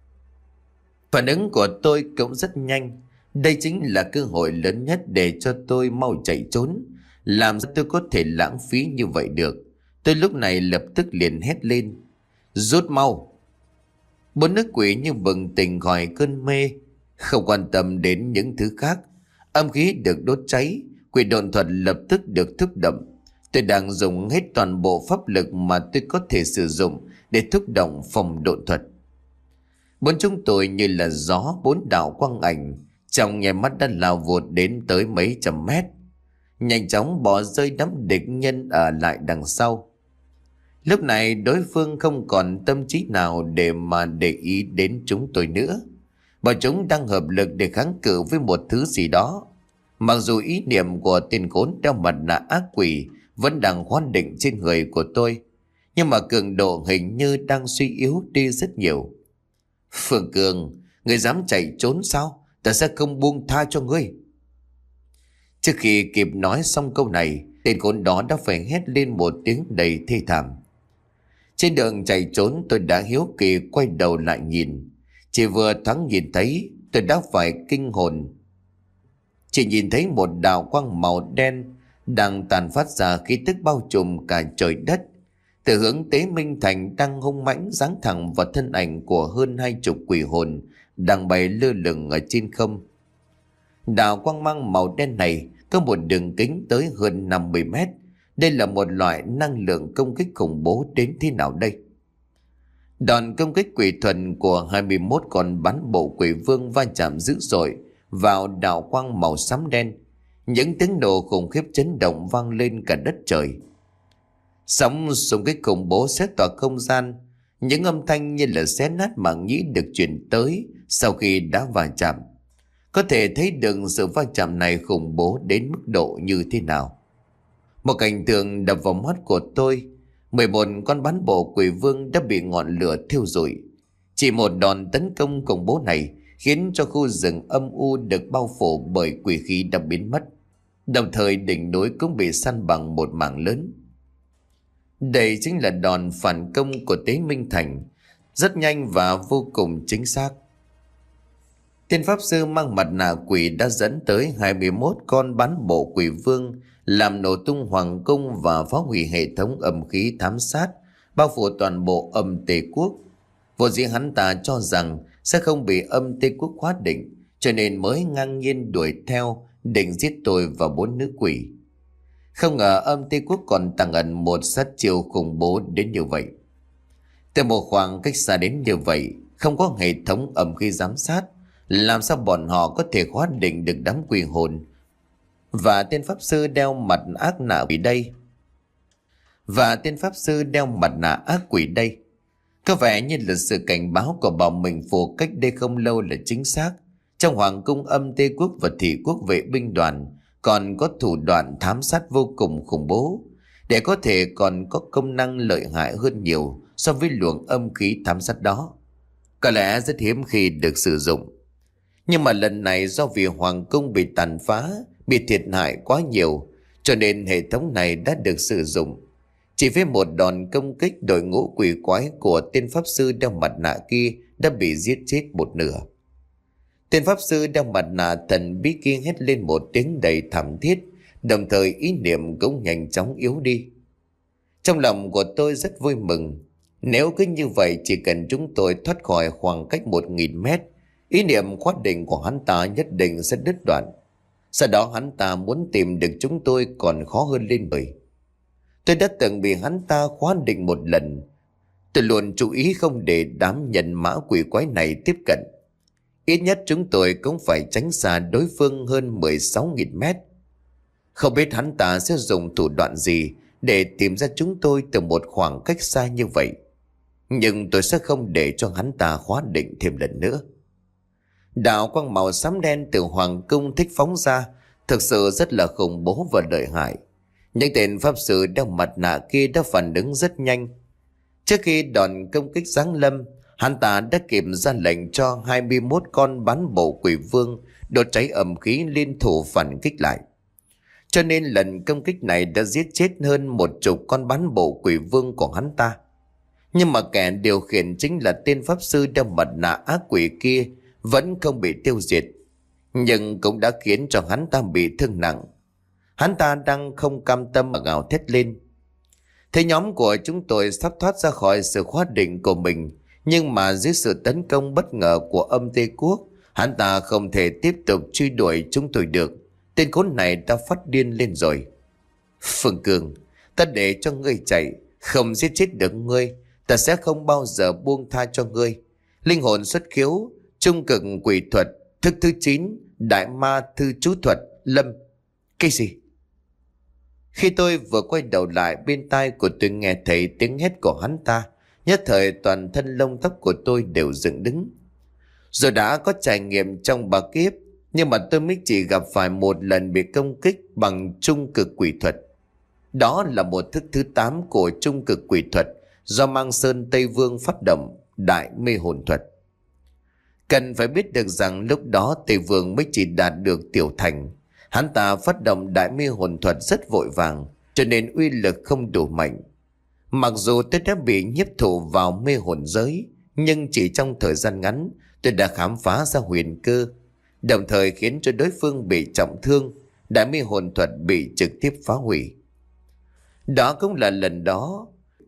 Phản ứng của tôi cũng rất nhanh. Đây chính là cơ hội lớn nhất để cho tôi mau chạy trốn. Làm sao tôi có thể lãng phí như vậy được? Tôi lúc này lập tức liền hét lên: rút mau! Bốn nữ quỷ như bừng tỉnh khỏi cơn mê, không quan tâm đến những thứ khác. Âm khí được đốt cháy, quỷ độn thuật lập tức được thúc động. Tôi đang dùng hết toàn bộ pháp lực mà tôi có thể sử dụng để thúc động phòng độn thuật. Bốn chúng tôi như là gió, bốn đạo quang ảnh trong nháy mắt đã lao vụt đến tới mấy trăm mét, nhanh chóng bỏ rơi đám địch nhân ở lại đằng sau. Lúc này đối phương không còn tâm trí nào để mà để ý đến chúng tôi nữa. Bọn chúng đang hợp lực để kháng cự với một thứ gì đó. Mặc dù ý niệm của tên khốn đeo mặt nạ ác quỷ vẫn đang khoan định trên người của tôi, nhưng mà cường độ hình như đang suy yếu đi rất nhiều. Phương Cường, người dám chạy trốn sao? Ta sẽ không buông tha cho ngươi. Trước khi kịp nói xong câu này, tên khốn đó đã phải hét lên một tiếng đầy thê thảm. Trên đường chạy trốn, tôi đã hiếu kỳ quay đầu lại nhìn. Chỉ vừa thoáng nhìn thấy, tôi đã phải kinh hồn. Chỉ nhìn thấy một đạo quang màu đen đang tàn phát ra khí tức bao trùm cả trời đất. Từ hướng Tế Minh Thành đang hung mãnh giáng thẳng vào thân ảnh của hơn hai chục quỷ hồn đang bay lơ lửng ở trên không. Đạo quang mang màu đen này có một đường kính tới hơn năm mươi mét. Đây là một loại năng lượng công kích khủng bố đến thế nào đây? Đòn công kích quỷ thuần của hai mươi mốt con bắn bộ quỷ vương va chạm dữ dội vào đạo quang màu xám đen. Những tiếng nổ khủng khiếp chấn động vang lên cả đất trời. Sóng xung kích khủng bố xé tỏa không gian. Những âm thanh như là xé nát màng nhĩ được truyền tới sau khi đã va chạm. Có thể thấy được sự va chạm này khủng bố đến mức độ như thế nào. Một cảnh tượng đập vào mắt của tôi. mười một con bắn bộ quỷ vương đã bị ngọn lửa thiêu rụi. Chỉ một đòn tấn công khủng bố này khiến cho khu rừng âm u được bao phủ bởi quỷ khí đã biến mất. Đồng thời đỉnh núi cũng bị san bằng một mảng lớn. Đây chính là đòn phản công của Tế Minh Thành, rất nhanh và vô cùng chính xác. Tên pháp sư mang mặt nạ quỷ đã dẫn tới hai mươi mốt con bắn bộ quỷ vương, làm nổ tung hoàng cung và phá hủy hệ thống âm khí thám sát bao phủ toàn bộ âm Tề Quốc. Vô dĩ hắn ta cho rằng sẽ không bị âm Tề Quốc khóa định, cho nên mới ngang nhiên đuổi theo định giết tôi và bốn nữ quỷ. Không ngờ âm Tề Quốc còn tàng ẩn một sát chiêu khủng bố đến như vậy. Từ một khoảng cách xa đến như vậy, không có hệ thống âm khí giám sát, làm sao bọn họ có thể khóa định được đám quỷ hồn và tên pháp sư đeo mặt ác nạ quỷ đây? Và tên pháp sư đeo mặt nạ ác quỷ đây có vẻ như là sự cảnh báo của Bảo Minh Phủ cách đây không lâu là chính xác. Trong hoàng cung âm Tề Quốc và thị quốc vệ binh đoàn còn có thủ đoạn thám sát vô cùng khủng bố, để có thể còn có công năng lợi hại hơn nhiều so với luồng âm khí thám sát đó. Có lẽ rất hiếm khi được sử dụng. Nhưng mà lần này do vì hoàng cung bị tàn phá, bị thiệt hại quá nhiều, cho nên hệ thống này đã được sử dụng. Chỉ với một đòn công kích, đội ngũ quỷ quái của tên pháp sư đeo mặt nạ kia đã bị giết chết một nửa. Tên pháp sư đeo mặt nạ thần bí kia hét lên một tiếng đầy thảm thiết, đồng thời ý niệm cũng nhanh chóng yếu đi. Trong lòng của tôi rất vui mừng. Nếu cứ như vậy, chỉ cần chúng tôi thoát khỏi khoảng cách một nghìn mét, ý niệm khoát định của hắn ta nhất định sẽ đứt đoạn. Sau đó hắn ta muốn tìm được chúng tôi còn khó hơn lên người. Tôi đã từng bị hắn ta khóa định một lần. Tôi luôn chú ý không để đám nhân mã quỷ quái này tiếp cận. Ít nhất chúng tôi cũng phải tránh xa đối phương hơn mười sáu nghìn mét. Không biết hắn ta sẽ dùng thủ đoạn gì để tìm ra chúng tôi từ một khoảng cách xa như vậy. Nhưng tôi sẽ không để cho hắn ta khóa định thêm lần nữa. Đạo quang màu xám đen từ hoàng cung thích phóng ra thực sự rất là khủng bố và lợi hại. Những tên pháp sư đeo mặt nạ kia đã phản ứng rất nhanh. Trước khi đòn công kích giáng lâm, hắn ta đã kịp ra lệnh cho hai mươi mốt con bán bộ quỷ vương đốt cháy ẩm khí liên thủ phản kích lại. Cho nên lần công kích này đã giết chết hơn một chục con bán bộ quỷ vương của hắn ta. Nhưng mà kẻ điều khiển chính là tên pháp sư đeo mặt nạ ác quỷ kia vẫn không bị tiêu diệt, nhưng cũng đã khiến cho hắn ta bị thương nặng. Hắn ta đang không cam tâm mà gào thét lên. Thế nhóm của chúng tôi sắp thoát ra khỏi sự khóa định của mình, nhưng mà dưới sự tấn công bất ngờ của âm Tây Quốc, hắn ta không thể tiếp tục truy đuổi chúng tôi được. Tên khốn này đã phát điên lên rồi. Phương Cường, ta để cho ngươi chạy, không giết chết được ngươi, ta sẽ không bao giờ buông tha cho ngươi. Linh hồn xuất khiếu, trung cực quỷ thuật, thức thứ chín, đại ma thư chú thuật, lâm. Cái gì? Khi tôi vừa quay đầu lại, bên tai của tôi nghe thấy tiếng hét của hắn ta. Nhất thời toàn thân lông tóc của tôi đều dựng đứng. Rồi đã có trải nghiệm trong ba kiếp, nhưng mà tôi mới chỉ gặp phải một lần bị công kích bằng trung cực quỷ thuật. Đó là một thức thứ tám của trung cực quỷ thuật do Mang Sơn Tây Vương phát động, đại mê hồn thuật. Cần phải biết được rằng lúc đó Tây Vương mới chỉ đạt được tiểu thành. Hắn ta phát động đại mê hồn thuật rất vội vàng, cho nên uy lực không đủ mạnh. Mặc dù tôi đã bị nhiếp thủ vào mê hồn giới, nhưng chỉ trong thời gian ngắn tôi đã khám phá ra huyền cơ, đồng thời khiến cho đối phương bị trọng thương, đại mê hồn thuật bị trực tiếp phá hủy. Đó cũng là lần đó,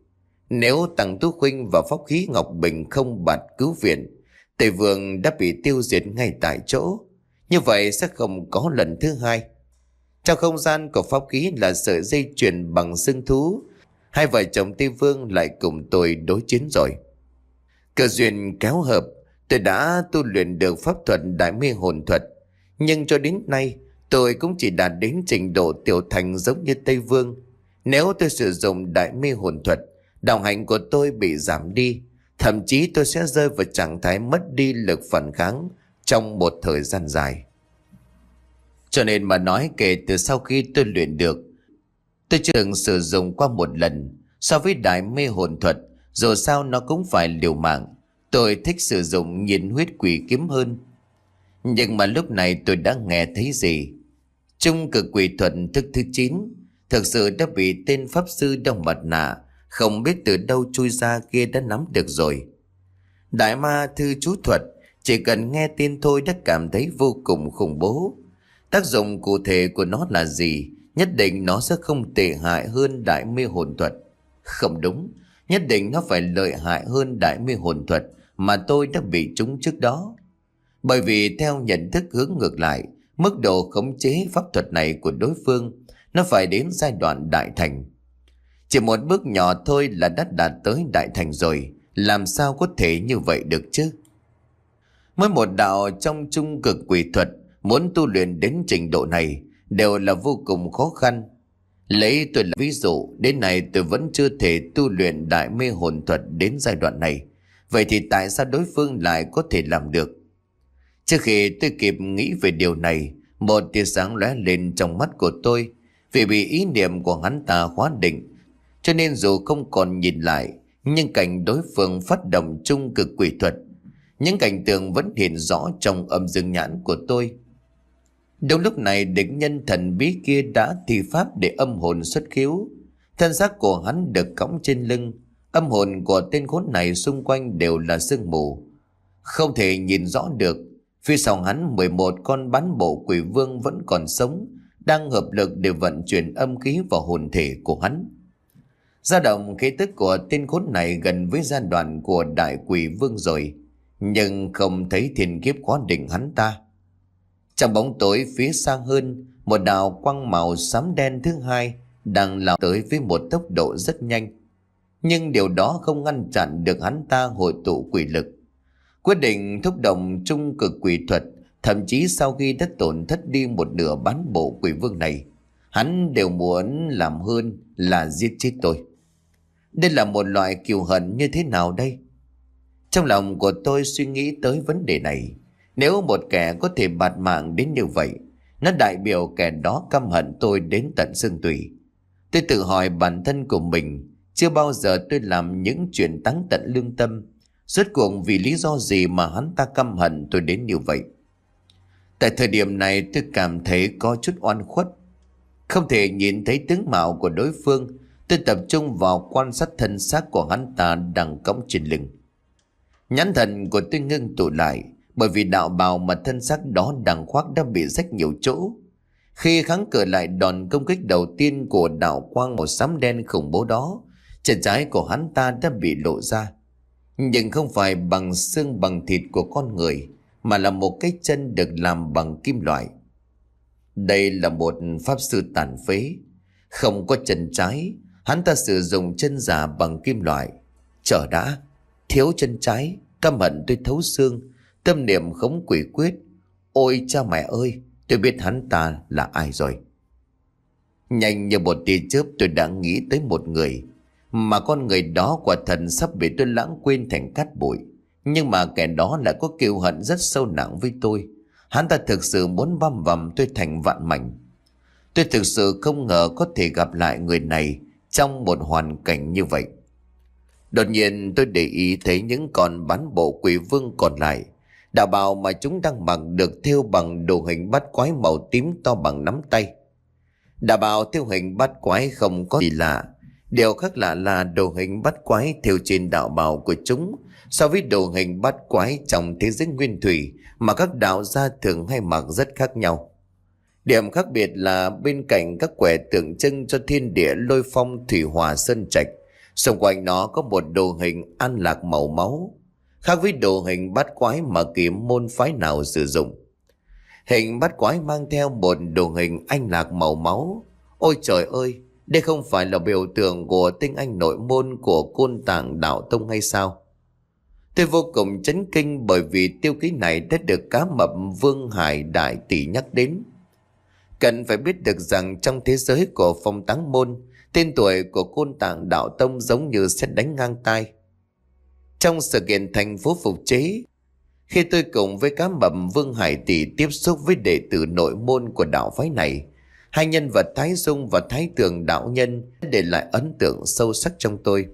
nếu Tằng Tú Khuynh và pháp khí Ngọc Bình không bạt cứu viện, Tây Vương đã bị tiêu diệt ngay tại chỗ. Như vậy sẽ không có lần thứ hai. Trong không gian của pháp khí là sợi dây chuyền bằng xương thú, hai vợ chồng Tây Vương lại cùng tôi đối chiến rồi. Cơ duyên kéo hợp, tôi đã tu luyện được pháp thuật đại mê hồn thuật, nhưng cho đến nay tôi cũng chỉ đạt đến trình độ tiểu thành giống như Tây Vương. Nếu tôi sử dụng đại mê hồn thuật, đạo hạnh của tôi bị giảm đi, thậm chí tôi sẽ rơi vào trạng thái mất đi lực phản kháng trong một thời gian dài. Cho nên mà nói, kể từ sau khi tôi luyện được, tôi chưa từng sử dụng qua một lần. So với đại mê hồn thuật, dù sao nó cũng phải liều mạng, tôi thích sử dụng nhiên huyết quỷ kiếm hơn. Nhưng mà lúc này tôi đã nghe thấy gì? Trung cực quỷ thuật thức thứ chín thực sự đã bị tên pháp sư đeo mặt nạ không biết từ đâu chui ra kia đã nắm được rồi. Đại ma thư chú thuật, chỉ cần nghe tin thôi đã cảm thấy vô cùng khủng bố. Tác dụng cụ thể của nó là gì? Nhất định nó sẽ không tệ hại hơn đại mê hồn thuật. Không đúng, nhất định nó phải lợi hại hơn đại mê hồn thuật mà tôi đã bị trúng trước đó. Bởi vì theo nhận thức hướng ngược lại, mức độ khống chế pháp thuật này của đối phương nó phải đến giai đoạn đại thành. Chỉ một bước nhỏ thôi là đã đạt tới đại thành rồi, làm sao có thể như vậy được chứ? Mỗi một đạo trong trung cực quỷ thuật muốn tu luyện đến trình độ này đều là vô cùng khó khăn. Lấy tôi là ví dụ, đến nay tôi vẫn chưa thể tu luyện đại mê hồn thuật đến giai đoạn này. Vậy thì tại sao đối phương lại có thể làm được? Trước khi tôi kịp nghĩ về điều này, một tia sáng lóe lên trong mắt của tôi. Vì bị ý niệm của hắn ta khóa định, cho nên dù không còn nhìn lại, nhưng cảnh đối phương phát động trung cực quỷ thuật, những cảnh tượng vẫn hiện rõ trong âm dương nhãn của tôi. Đúng lúc này, địch nhân thần bí kia đã thi pháp để âm hồn xuất khiếu. Thân xác của hắn được cõng trên lưng. Âm hồn của tên khốn này xung quanh đều là sương mù, không thể nhìn rõ được. Phía sau hắn mười một con bán bộ quỷ vương vẫn còn sống, đang hợp lực để vận chuyển âm khí vào hồn thể của hắn. Dao động khí tức của tên khốn này gần với giai đoạn của đại quỷ vương rồi, nhưng không thấy thiên kiếp khóa định hắn ta. Trong bóng tối phía xa hơn, một đạo quang màu xám đen thứ hai đang lao tới với một tốc độ rất nhanh. Nhưng điều đó không ngăn chặn được hắn ta hội tụ quỷ lực. Quyết định thúc động trung cực quỷ thuật, thậm chí sau khi đã tổn thất đi một nửa bán bộ quỷ vương này, hắn đều muốn làm hơn là giết chết tôi. Đây là một loại kiêu hận như thế nào đây? Trong lòng của tôi suy nghĩ tới vấn đề này. Nếu một kẻ có thể bạt mạng đến như vậy, nó đại biểu kẻ đó căm hận tôi đến tận xương tủy. Tôi tự hỏi bản thân của mình, chưa bao giờ tôi làm những chuyện táng tận lương tâm. Rốt cuộc vì lý do gì mà hắn ta căm hận tôi đến như vậy? Tại thời điểm này tôi cảm thấy có chút oan khuất. Không thể nhìn thấy tướng mạo của đối phương, tôi tập trung vào quan sát thân xác của hắn ta đang cõng trên lưng. Nhãn thần của tôi ngưng tụ lại, bởi vì đạo bào mà thân xác đó đang khoác đã bị rách nhiều chỗ. Khi kháng cự lại đòn công kích đầu tiên của đạo quang màu xám đen khủng bố đó, chân trái của hắn ta đã bị lộ ra. Nhưng không phải bằng xương bằng thịt của con người, mà là một cái chân được làm bằng kim loại. Đây là một pháp sư tàn phế, không có chân trái, hắn ta sử dụng chân giả bằng kim loại. Chờ đã, thiếu chân trái, căm hận tôi thấu xương, tâm niệm khống quỷ quyết. Ôi cha mẹ ơi, tôi biết hắn ta là ai rồi. Nhanh như một tia chớp tôi đã nghĩ tới một người, mà con người đó quả thật sắp bị tôi lãng quên thành cát bụi. Nhưng mà kẻ đó lại có kiêu hận rất sâu nặng với tôi. Hắn ta thực sự muốn băm vằm tôi thành vạn mảnh. Tôi thực sự không ngờ có thể gặp lại người này trong một hoàn cảnh như vậy. Đột nhiên tôi để ý thấy những con bán bộ quỷ vương còn lại. Đạo bào mà chúng đang mặc được thêu bằng đồ hình bát quái màu tím to bằng nắm tay. Đạo bào thêu hình bát quái không có gì lạ. Điều khác lạ là đồ hình bát quái thêu trên đạo bào của chúng so với đồ hình bát quái trong thế giới nguyên thủy mà các đạo gia thường hay mặc rất khác nhau. Điểm khác biệt là bên cạnh các quẻ tượng trưng cho thiên địa lôi phong thủy hòa sơn trạch, xung quanh nó có một đồ hình an lạc màu máu, khác với đồ hình bát quái mà kỳ môn phái nào sử dụng. Hình bát quái mang theo một đồ hình anh lạc màu máu. Ôi trời ơi, đây không phải là biểu tượng của tinh anh nội môn của Côn Tạng Đạo Tông hay sao? Tôi vô cùng chấn kinh bởi vì tiêu ký này đã được cá mập Vương Hải Đại Tỷ nhắc đến. Cần phải biết được rằng trong thế giới của Phong Táng Môn, tên tuổi của Côn Tạng Đạo Tông giống như sét đánh ngang tai. Trong sự kiện thành phố phục chế, khi tôi cùng với cá mập Vương Hải Tỷ tiếp xúc với đệ tử nội môn của đạo phái này, hai nhân vật Thái Dung và Thái Tường đạo nhân để lại ấn tượng sâu sắc trong tôi.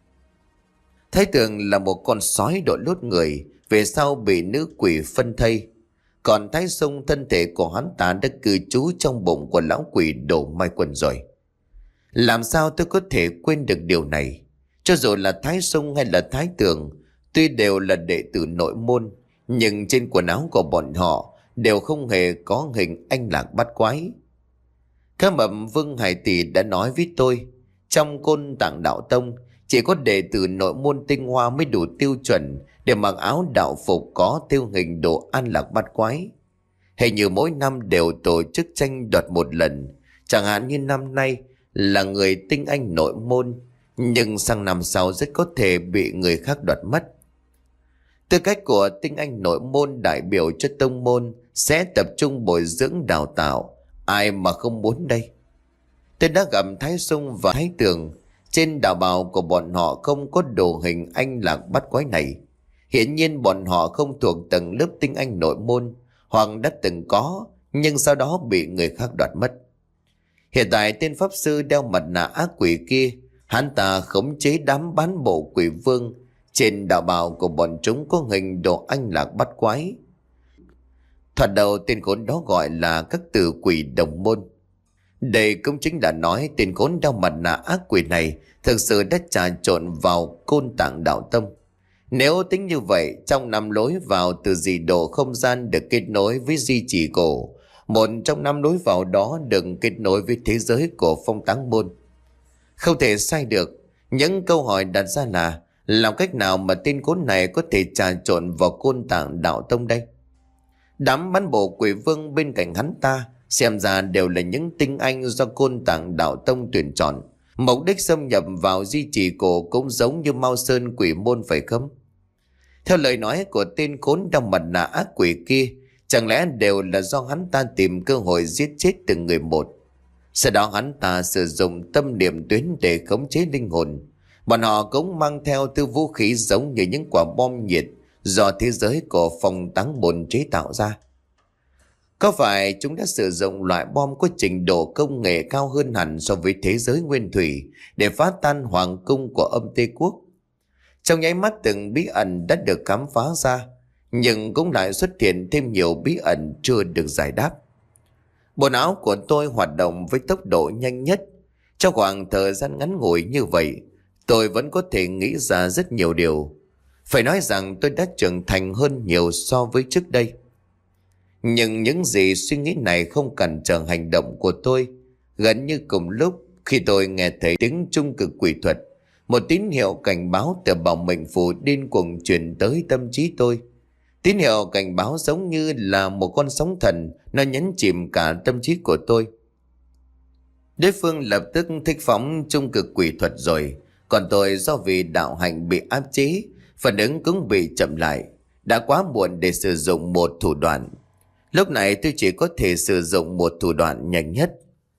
Thái Tường là một con sói đội lốt người, về sau bị nữ quỷ phân thây. Còn Thái Dung, thân thể của hắn ta đã cư trú trong bụng của lão quỷ Đồ Mai Quân rồi. Làm sao tôi có thể quên được điều này? Cho dù là Thái Dung hay là Thái Tường, tuy đều là đệ tử nội môn, nhưng trên quần áo của bọn họ đều không hề có hình anh lạc bát quái. Cá mập Vương Hải Tỷ đã nói với tôi, trong Côn Tạng Đạo Tông, chỉ có đệ tử nội môn tinh hoa mới đủ tiêu chuẩn để mặc áo đạo phục có tiêu hình đồ an lạc bát quái. Hình như mỗi năm đều tổ chức tranh đoạt một lần, chẳng hạn như năm nay là người tinh anh nội môn, nhưng sang năm sau rất có thể bị người khác đoạt mất. Tư cách của tinh anh nội môn đại biểu cho tông môn sẽ tập trung bồi dưỡng đào tạo, ai mà không muốn đây. Tôi đã gặp Thái Dung và Thái Tường, trên đạo bào của bọn họ không có đồ hình anh lạc bát quái này. Hiển nhiên bọn họ không thuộc tầng lớp tinh anh nội môn, hoặc đã từng có nhưng sau đó bị người khác đoạt mất. Hiện tại tên pháp sư đeo mặt nạ ác quỷ kia, hắn ta khống chế đám bán bộ quỷ vương. Trên đạo bào của bọn chúng có hình đồ anh lạc bát quái. Thoạt đầu tên khốn đó gọi là các tử quỷ đồng môn. Đây cũng chính là nói tên khốn đeo mặt nạ ác quỷ này thực sự đã trà trộn vào Côn Tạng Đạo Tông. Nếu tính như vậy, trong năm lối vào từ dị độ không gian được kết nối với di chỉ cổ, một trong năm lối vào đó được kết nối với thế giới của Phong Táng Môn. Không thể sai được. Những câu hỏi đặt ra là làm cách nào mà tên khốn này có thể trà trộn vào Côn Tạng Đạo Tông đây? Đám bán bộ quỷ vương bên cạnh hắn ta xem ra đều là những tinh anh do Côn Tạng Đạo Tông tuyển chọn. Mục đích xâm nhập vào di chỉ cổ cũng giống như Mao Sơn Quỷ Môn phải không? Theo lời nói của tên khốn đeo mặt nạ ác quỷ kia, chẳng lẽ đều là do hắn ta tìm cơ hội giết chết từng người một? Sau đó hắn ta sử dụng tâm niệm tuyến để khống chế linh hồn. Bọn họ cũng mang theo thứ vũ khí giống như những quả bom nhiệt do thế giới của phòng táng bồn chế tạo ra. Có phải chúng đã sử dụng loại bom có trình độ công nghệ cao hơn hẳn so với thế giới nguyên thủy để phá tan hoàng cung của âm Tây Quốc? Trong nháy mắt từng bí ẩn đã được khám phá ra, nhưng cũng lại xuất hiện thêm nhiều bí ẩn chưa được giải đáp. Bộ não của tôi hoạt động với tốc độ nhanh nhất. Trong khoảng thời gian ngắn ngủi như vậy, tôi vẫn có thể nghĩ ra rất nhiều điều. Phải nói rằng tôi đã trưởng thành hơn nhiều so với trước đây. Nhưng những gì suy nghĩ này không cản trở hành động của tôi. Gần như cùng lúc khi tôi nghe thấy tiếng trung cực quỷ thuật, một tín hiệu cảnh báo từ bảo mệnh phù điên cuồng truyền tới tâm trí tôi. Tín hiệu cảnh báo giống như là một con sóng thần, nó nhấn chìm cả tâm trí của tôi. Đối phương lập tức thích phóng trung cực quỷ thuật rồi, còn tôi do vì đạo hạnh bị áp chế, phản ứng cũng bị chậm lại. Đã quá muộn để sử dụng một thủ đoạn. Lúc này tôi chỉ có thể sử dụng một thủ đoạn nhanh nhất.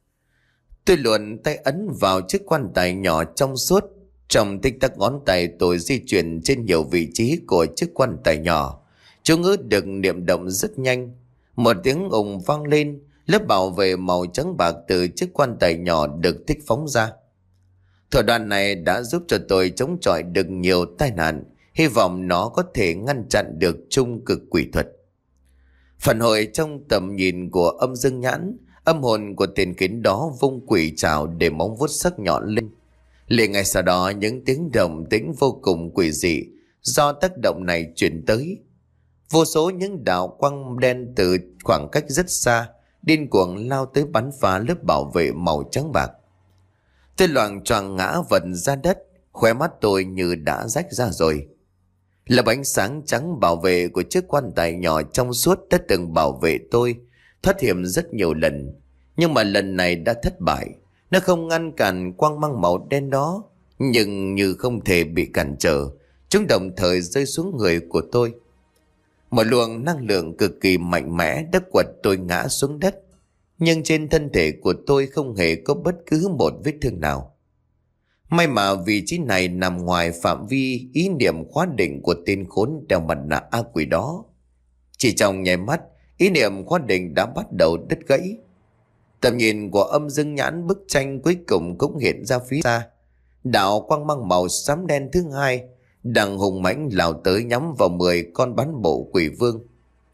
Tôi luồn tay ấn vào chiếc quan tài nhỏ trong suốt. Trong tích tắc ngón tay tôi di chuyển trên nhiều vị trí của chiếc quan tài nhỏ. Chú ngữ được niệm động rất nhanh. Một tiếng ùng vang lên, lớp bảo vệ màu trắng bạc từ chiếc quan tài nhỏ được thích phóng ra. Thủ đoạn này đã giúp cho tôi chống chọi được nhiều tai nạn. Hy vọng nó có thể ngăn chặn được trung cực quỷ thuật. Phản hồi trong tầm nhìn của âm dương nhãn, âm hồn của tên khốn đó vung quỷ trảo để móng vuốt sắc nhọn lên. Liền ngay sau đó những tiếng động tĩnh vô cùng quỷ dị do tác động này truyền tới. Vô số những đạo quang đen từ khoảng cách rất xa điên cuồng lao tới bắn phá lớp bảo vệ màu trắng bạc. Tôi loạng choạng ngã vật ra đất, khóe mắt tôi như đã rách ra rồi. Lớp ánh sáng trắng bảo vệ của chiếc quan tài nhỏ trong suốt đã từng bảo vệ tôi thoát hiểm rất nhiều lần, nhưng mà lần này đã thất bại. Nó không ngăn cản quang mang màu đen đó, nhưng như không thể bị cản trở, chúng đồng thời rơi xuống người của tôi. Một luồng năng lượng cực kỳ mạnh mẽ đã quật tôi ngã xuống đất, nhưng trên thân thể của tôi không hề có bất cứ một vết thương nào. May mà vị trí này nằm ngoài phạm vi ý niệm khóa định của tên khốn đeo mặt nạ ác quỷ đó. Chỉ trong nháy mắt, ý niệm khóa định đã bắt đầu đứt gãy. Tầm nhìn của âm dương nhãn bức tranh cuối cùng cũng hiện ra phía xa. Đạo quang mang màu xám đen thứ hai đang hùng mãnh lao tới nhắm vào mười con bán bộ quỷ vương.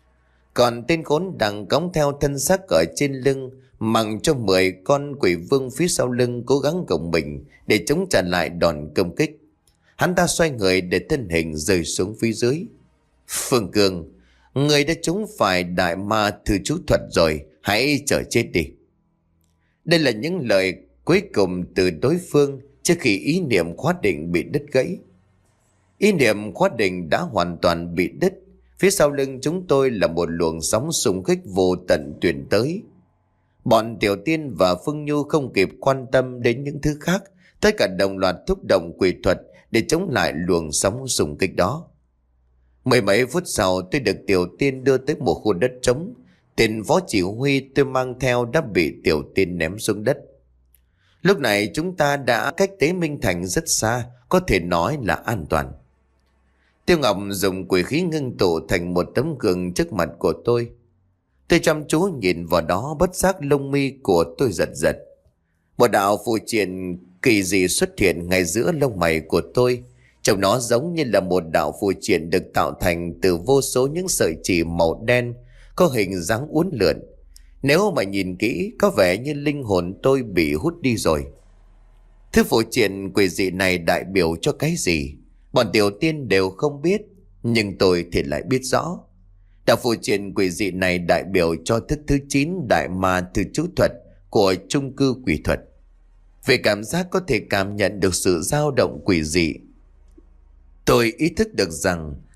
Còn tên khốn đang cõng theo thân xác ở trên lưng, mặc cho mười con quỷ vương phía sau lưng cố gắng gồng mình để chống trả lại đòn công kích. Hắn ta xoay người để thân hình rơi xuống phía dưới. Phương Cương, người đã trúng phải đại ma thư chú thuật rồi, hãy chờ chết đi. Đây là những lời cuối cùng từ đối phương trước khi ý niệm khóa định bị đứt gãy. Ý niệm khóa định đã hoàn toàn bị đứt. Phía sau lưng chúng tôi là một luồng sóng xung kích vô tận truyền tới. Bọn Tiểu Tiên và Phương Nhu không kịp quan tâm đến những thứ khác, tất cả đồng loạt thúc động quỷ thuật để chống lại luồng sóng xung kích đó. Mười mấy phút sau tôi được Tiểu Tiên đưa tới một khu đất trống. Tên phó chỉ huy tôi mang theo đã bị Tiểu Tiên ném xuống đất. Lúc này chúng ta đã cách Tế Minh Thành rất xa, có thể nói là an toàn. Tiêu Ngọc dùng quỷ khí ngưng tụ thành một tấm gương trước mặt của tôi. Tôi chăm chú nhìn vào đó, bất giác lông mi của tôi giật giật. Một đạo phù triện kỳ dị xuất hiện ngay giữa lông mày của tôi. Trông nó giống như là một đạo phù triện được tạo thành từ vô số những sợi chỉ màu đen có hình dáng uốn lượn. Nếu mà nhìn kỹ, có vẻ như linh hồn tôi bị hút đi rồi. Thứ phù triện quỷ dị này đại biểu cho cái gì? Bọn Tiểu Tiên đều không biết, nhưng tôi thì lại biết rõ. Đạo phù triện quỷ dị này đại biểu cho thức thứ chín đại ma thư chú thuật của chung cư quỷ thuật. Về cảm giác có thể cảm nhận được sự dao động quỷ dị. Tôi ý thức được rằng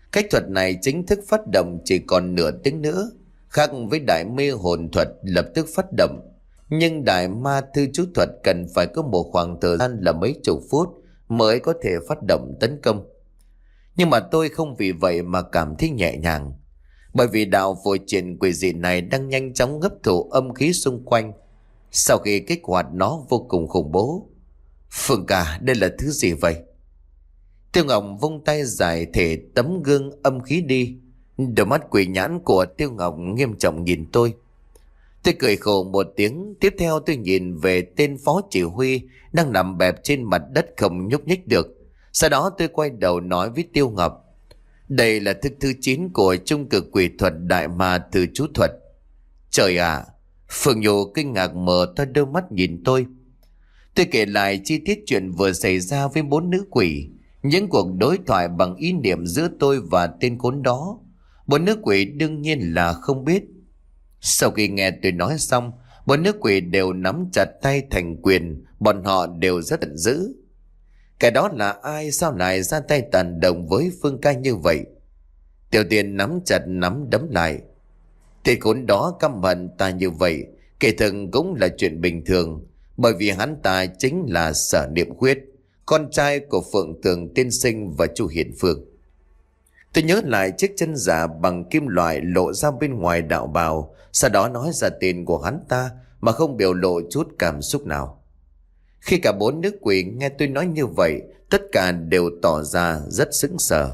Cách thuật này chính thức phát động chỉ còn nửa tiếng nữa, khác với đại mê hồn thuật lập tức phát động. Nhưng đại ma thư chú thuật cần phải có một khoảng thời gian là mấy chục phút mới có thể phát động tấn công. Nhưng mà tôi không vì vậy mà cảm thấy nhẹ nhàng, bởi vì đạo phù triện quỷ dị này đang nhanh chóng hấp thụ âm khí xung quanh. Sau khi kích hoạt nó vô cùng khủng bố. Phương ca, đây là thứ gì vậy? Tiêu Ngọc vung tay giải thể tấm gương âm khí đi. Đôi mắt quỷ nhãn của Tiêu Ngọc nghiêm trọng nhìn tôi. Tôi cười khổ một tiếng. Tiếp theo tôi nhìn về tên phó chỉ huy đang nằm bẹp trên mặt đất không nhúc nhích được. Sau đó tôi quay đầu nói với Tiêu Ngọc, đây là thức thứ chín của trung cực quỷ thuật đại ma từ chú thuật. Trời ạ! À, Phương Nhụ kinh ngạc mở to đôi mắt nhìn tôi. Tôi kể lại chi tiết chuyện vừa xảy ra với bốn nữ quỷ, những cuộc đối thoại bằng ý niệm giữa tôi và tên khốn đó. Bốn nữ quỷ đương nhiên là không biết. Sau khi nghe tôi nói xong, bốn nữ quỷ đều nắm chặt tay thành quyền, bọn họ đều rất giận dữ. Cái đó là ai sao lại ra tay tàn động với Phương ca như vậy? Tiểu Tiên nắm chặt nắm đấm lại. Tên khốn đó căm hận ta như vậy, kể thực cũng là chuyện bình thường, bởi vì hắn ta chính là Sở Niệm Khuyết, con trai của Phượng Tường Tiên Sinh và Chu Hiển Phương. Tôi nhớ lại chiếc chân giả bằng kim loại lộ ra bên ngoài đạo bào, sau đó nói ra tên của hắn ta mà không biểu lộ chút cảm xúc nào. Khi cả bốn nữ quỷ nghe tôi nói như vậy, tất cả đều tỏ ra rất sững sờ.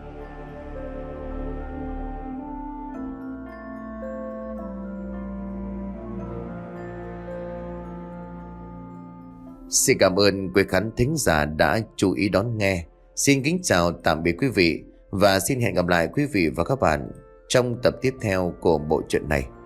Xin cảm ơn quý khán thính giả đã chú ý đón nghe. Xin kính chào tạm biệt quý vị và xin hẹn gặp lại quý vị và các bạn trong tập tiếp theo của bộ truyện này.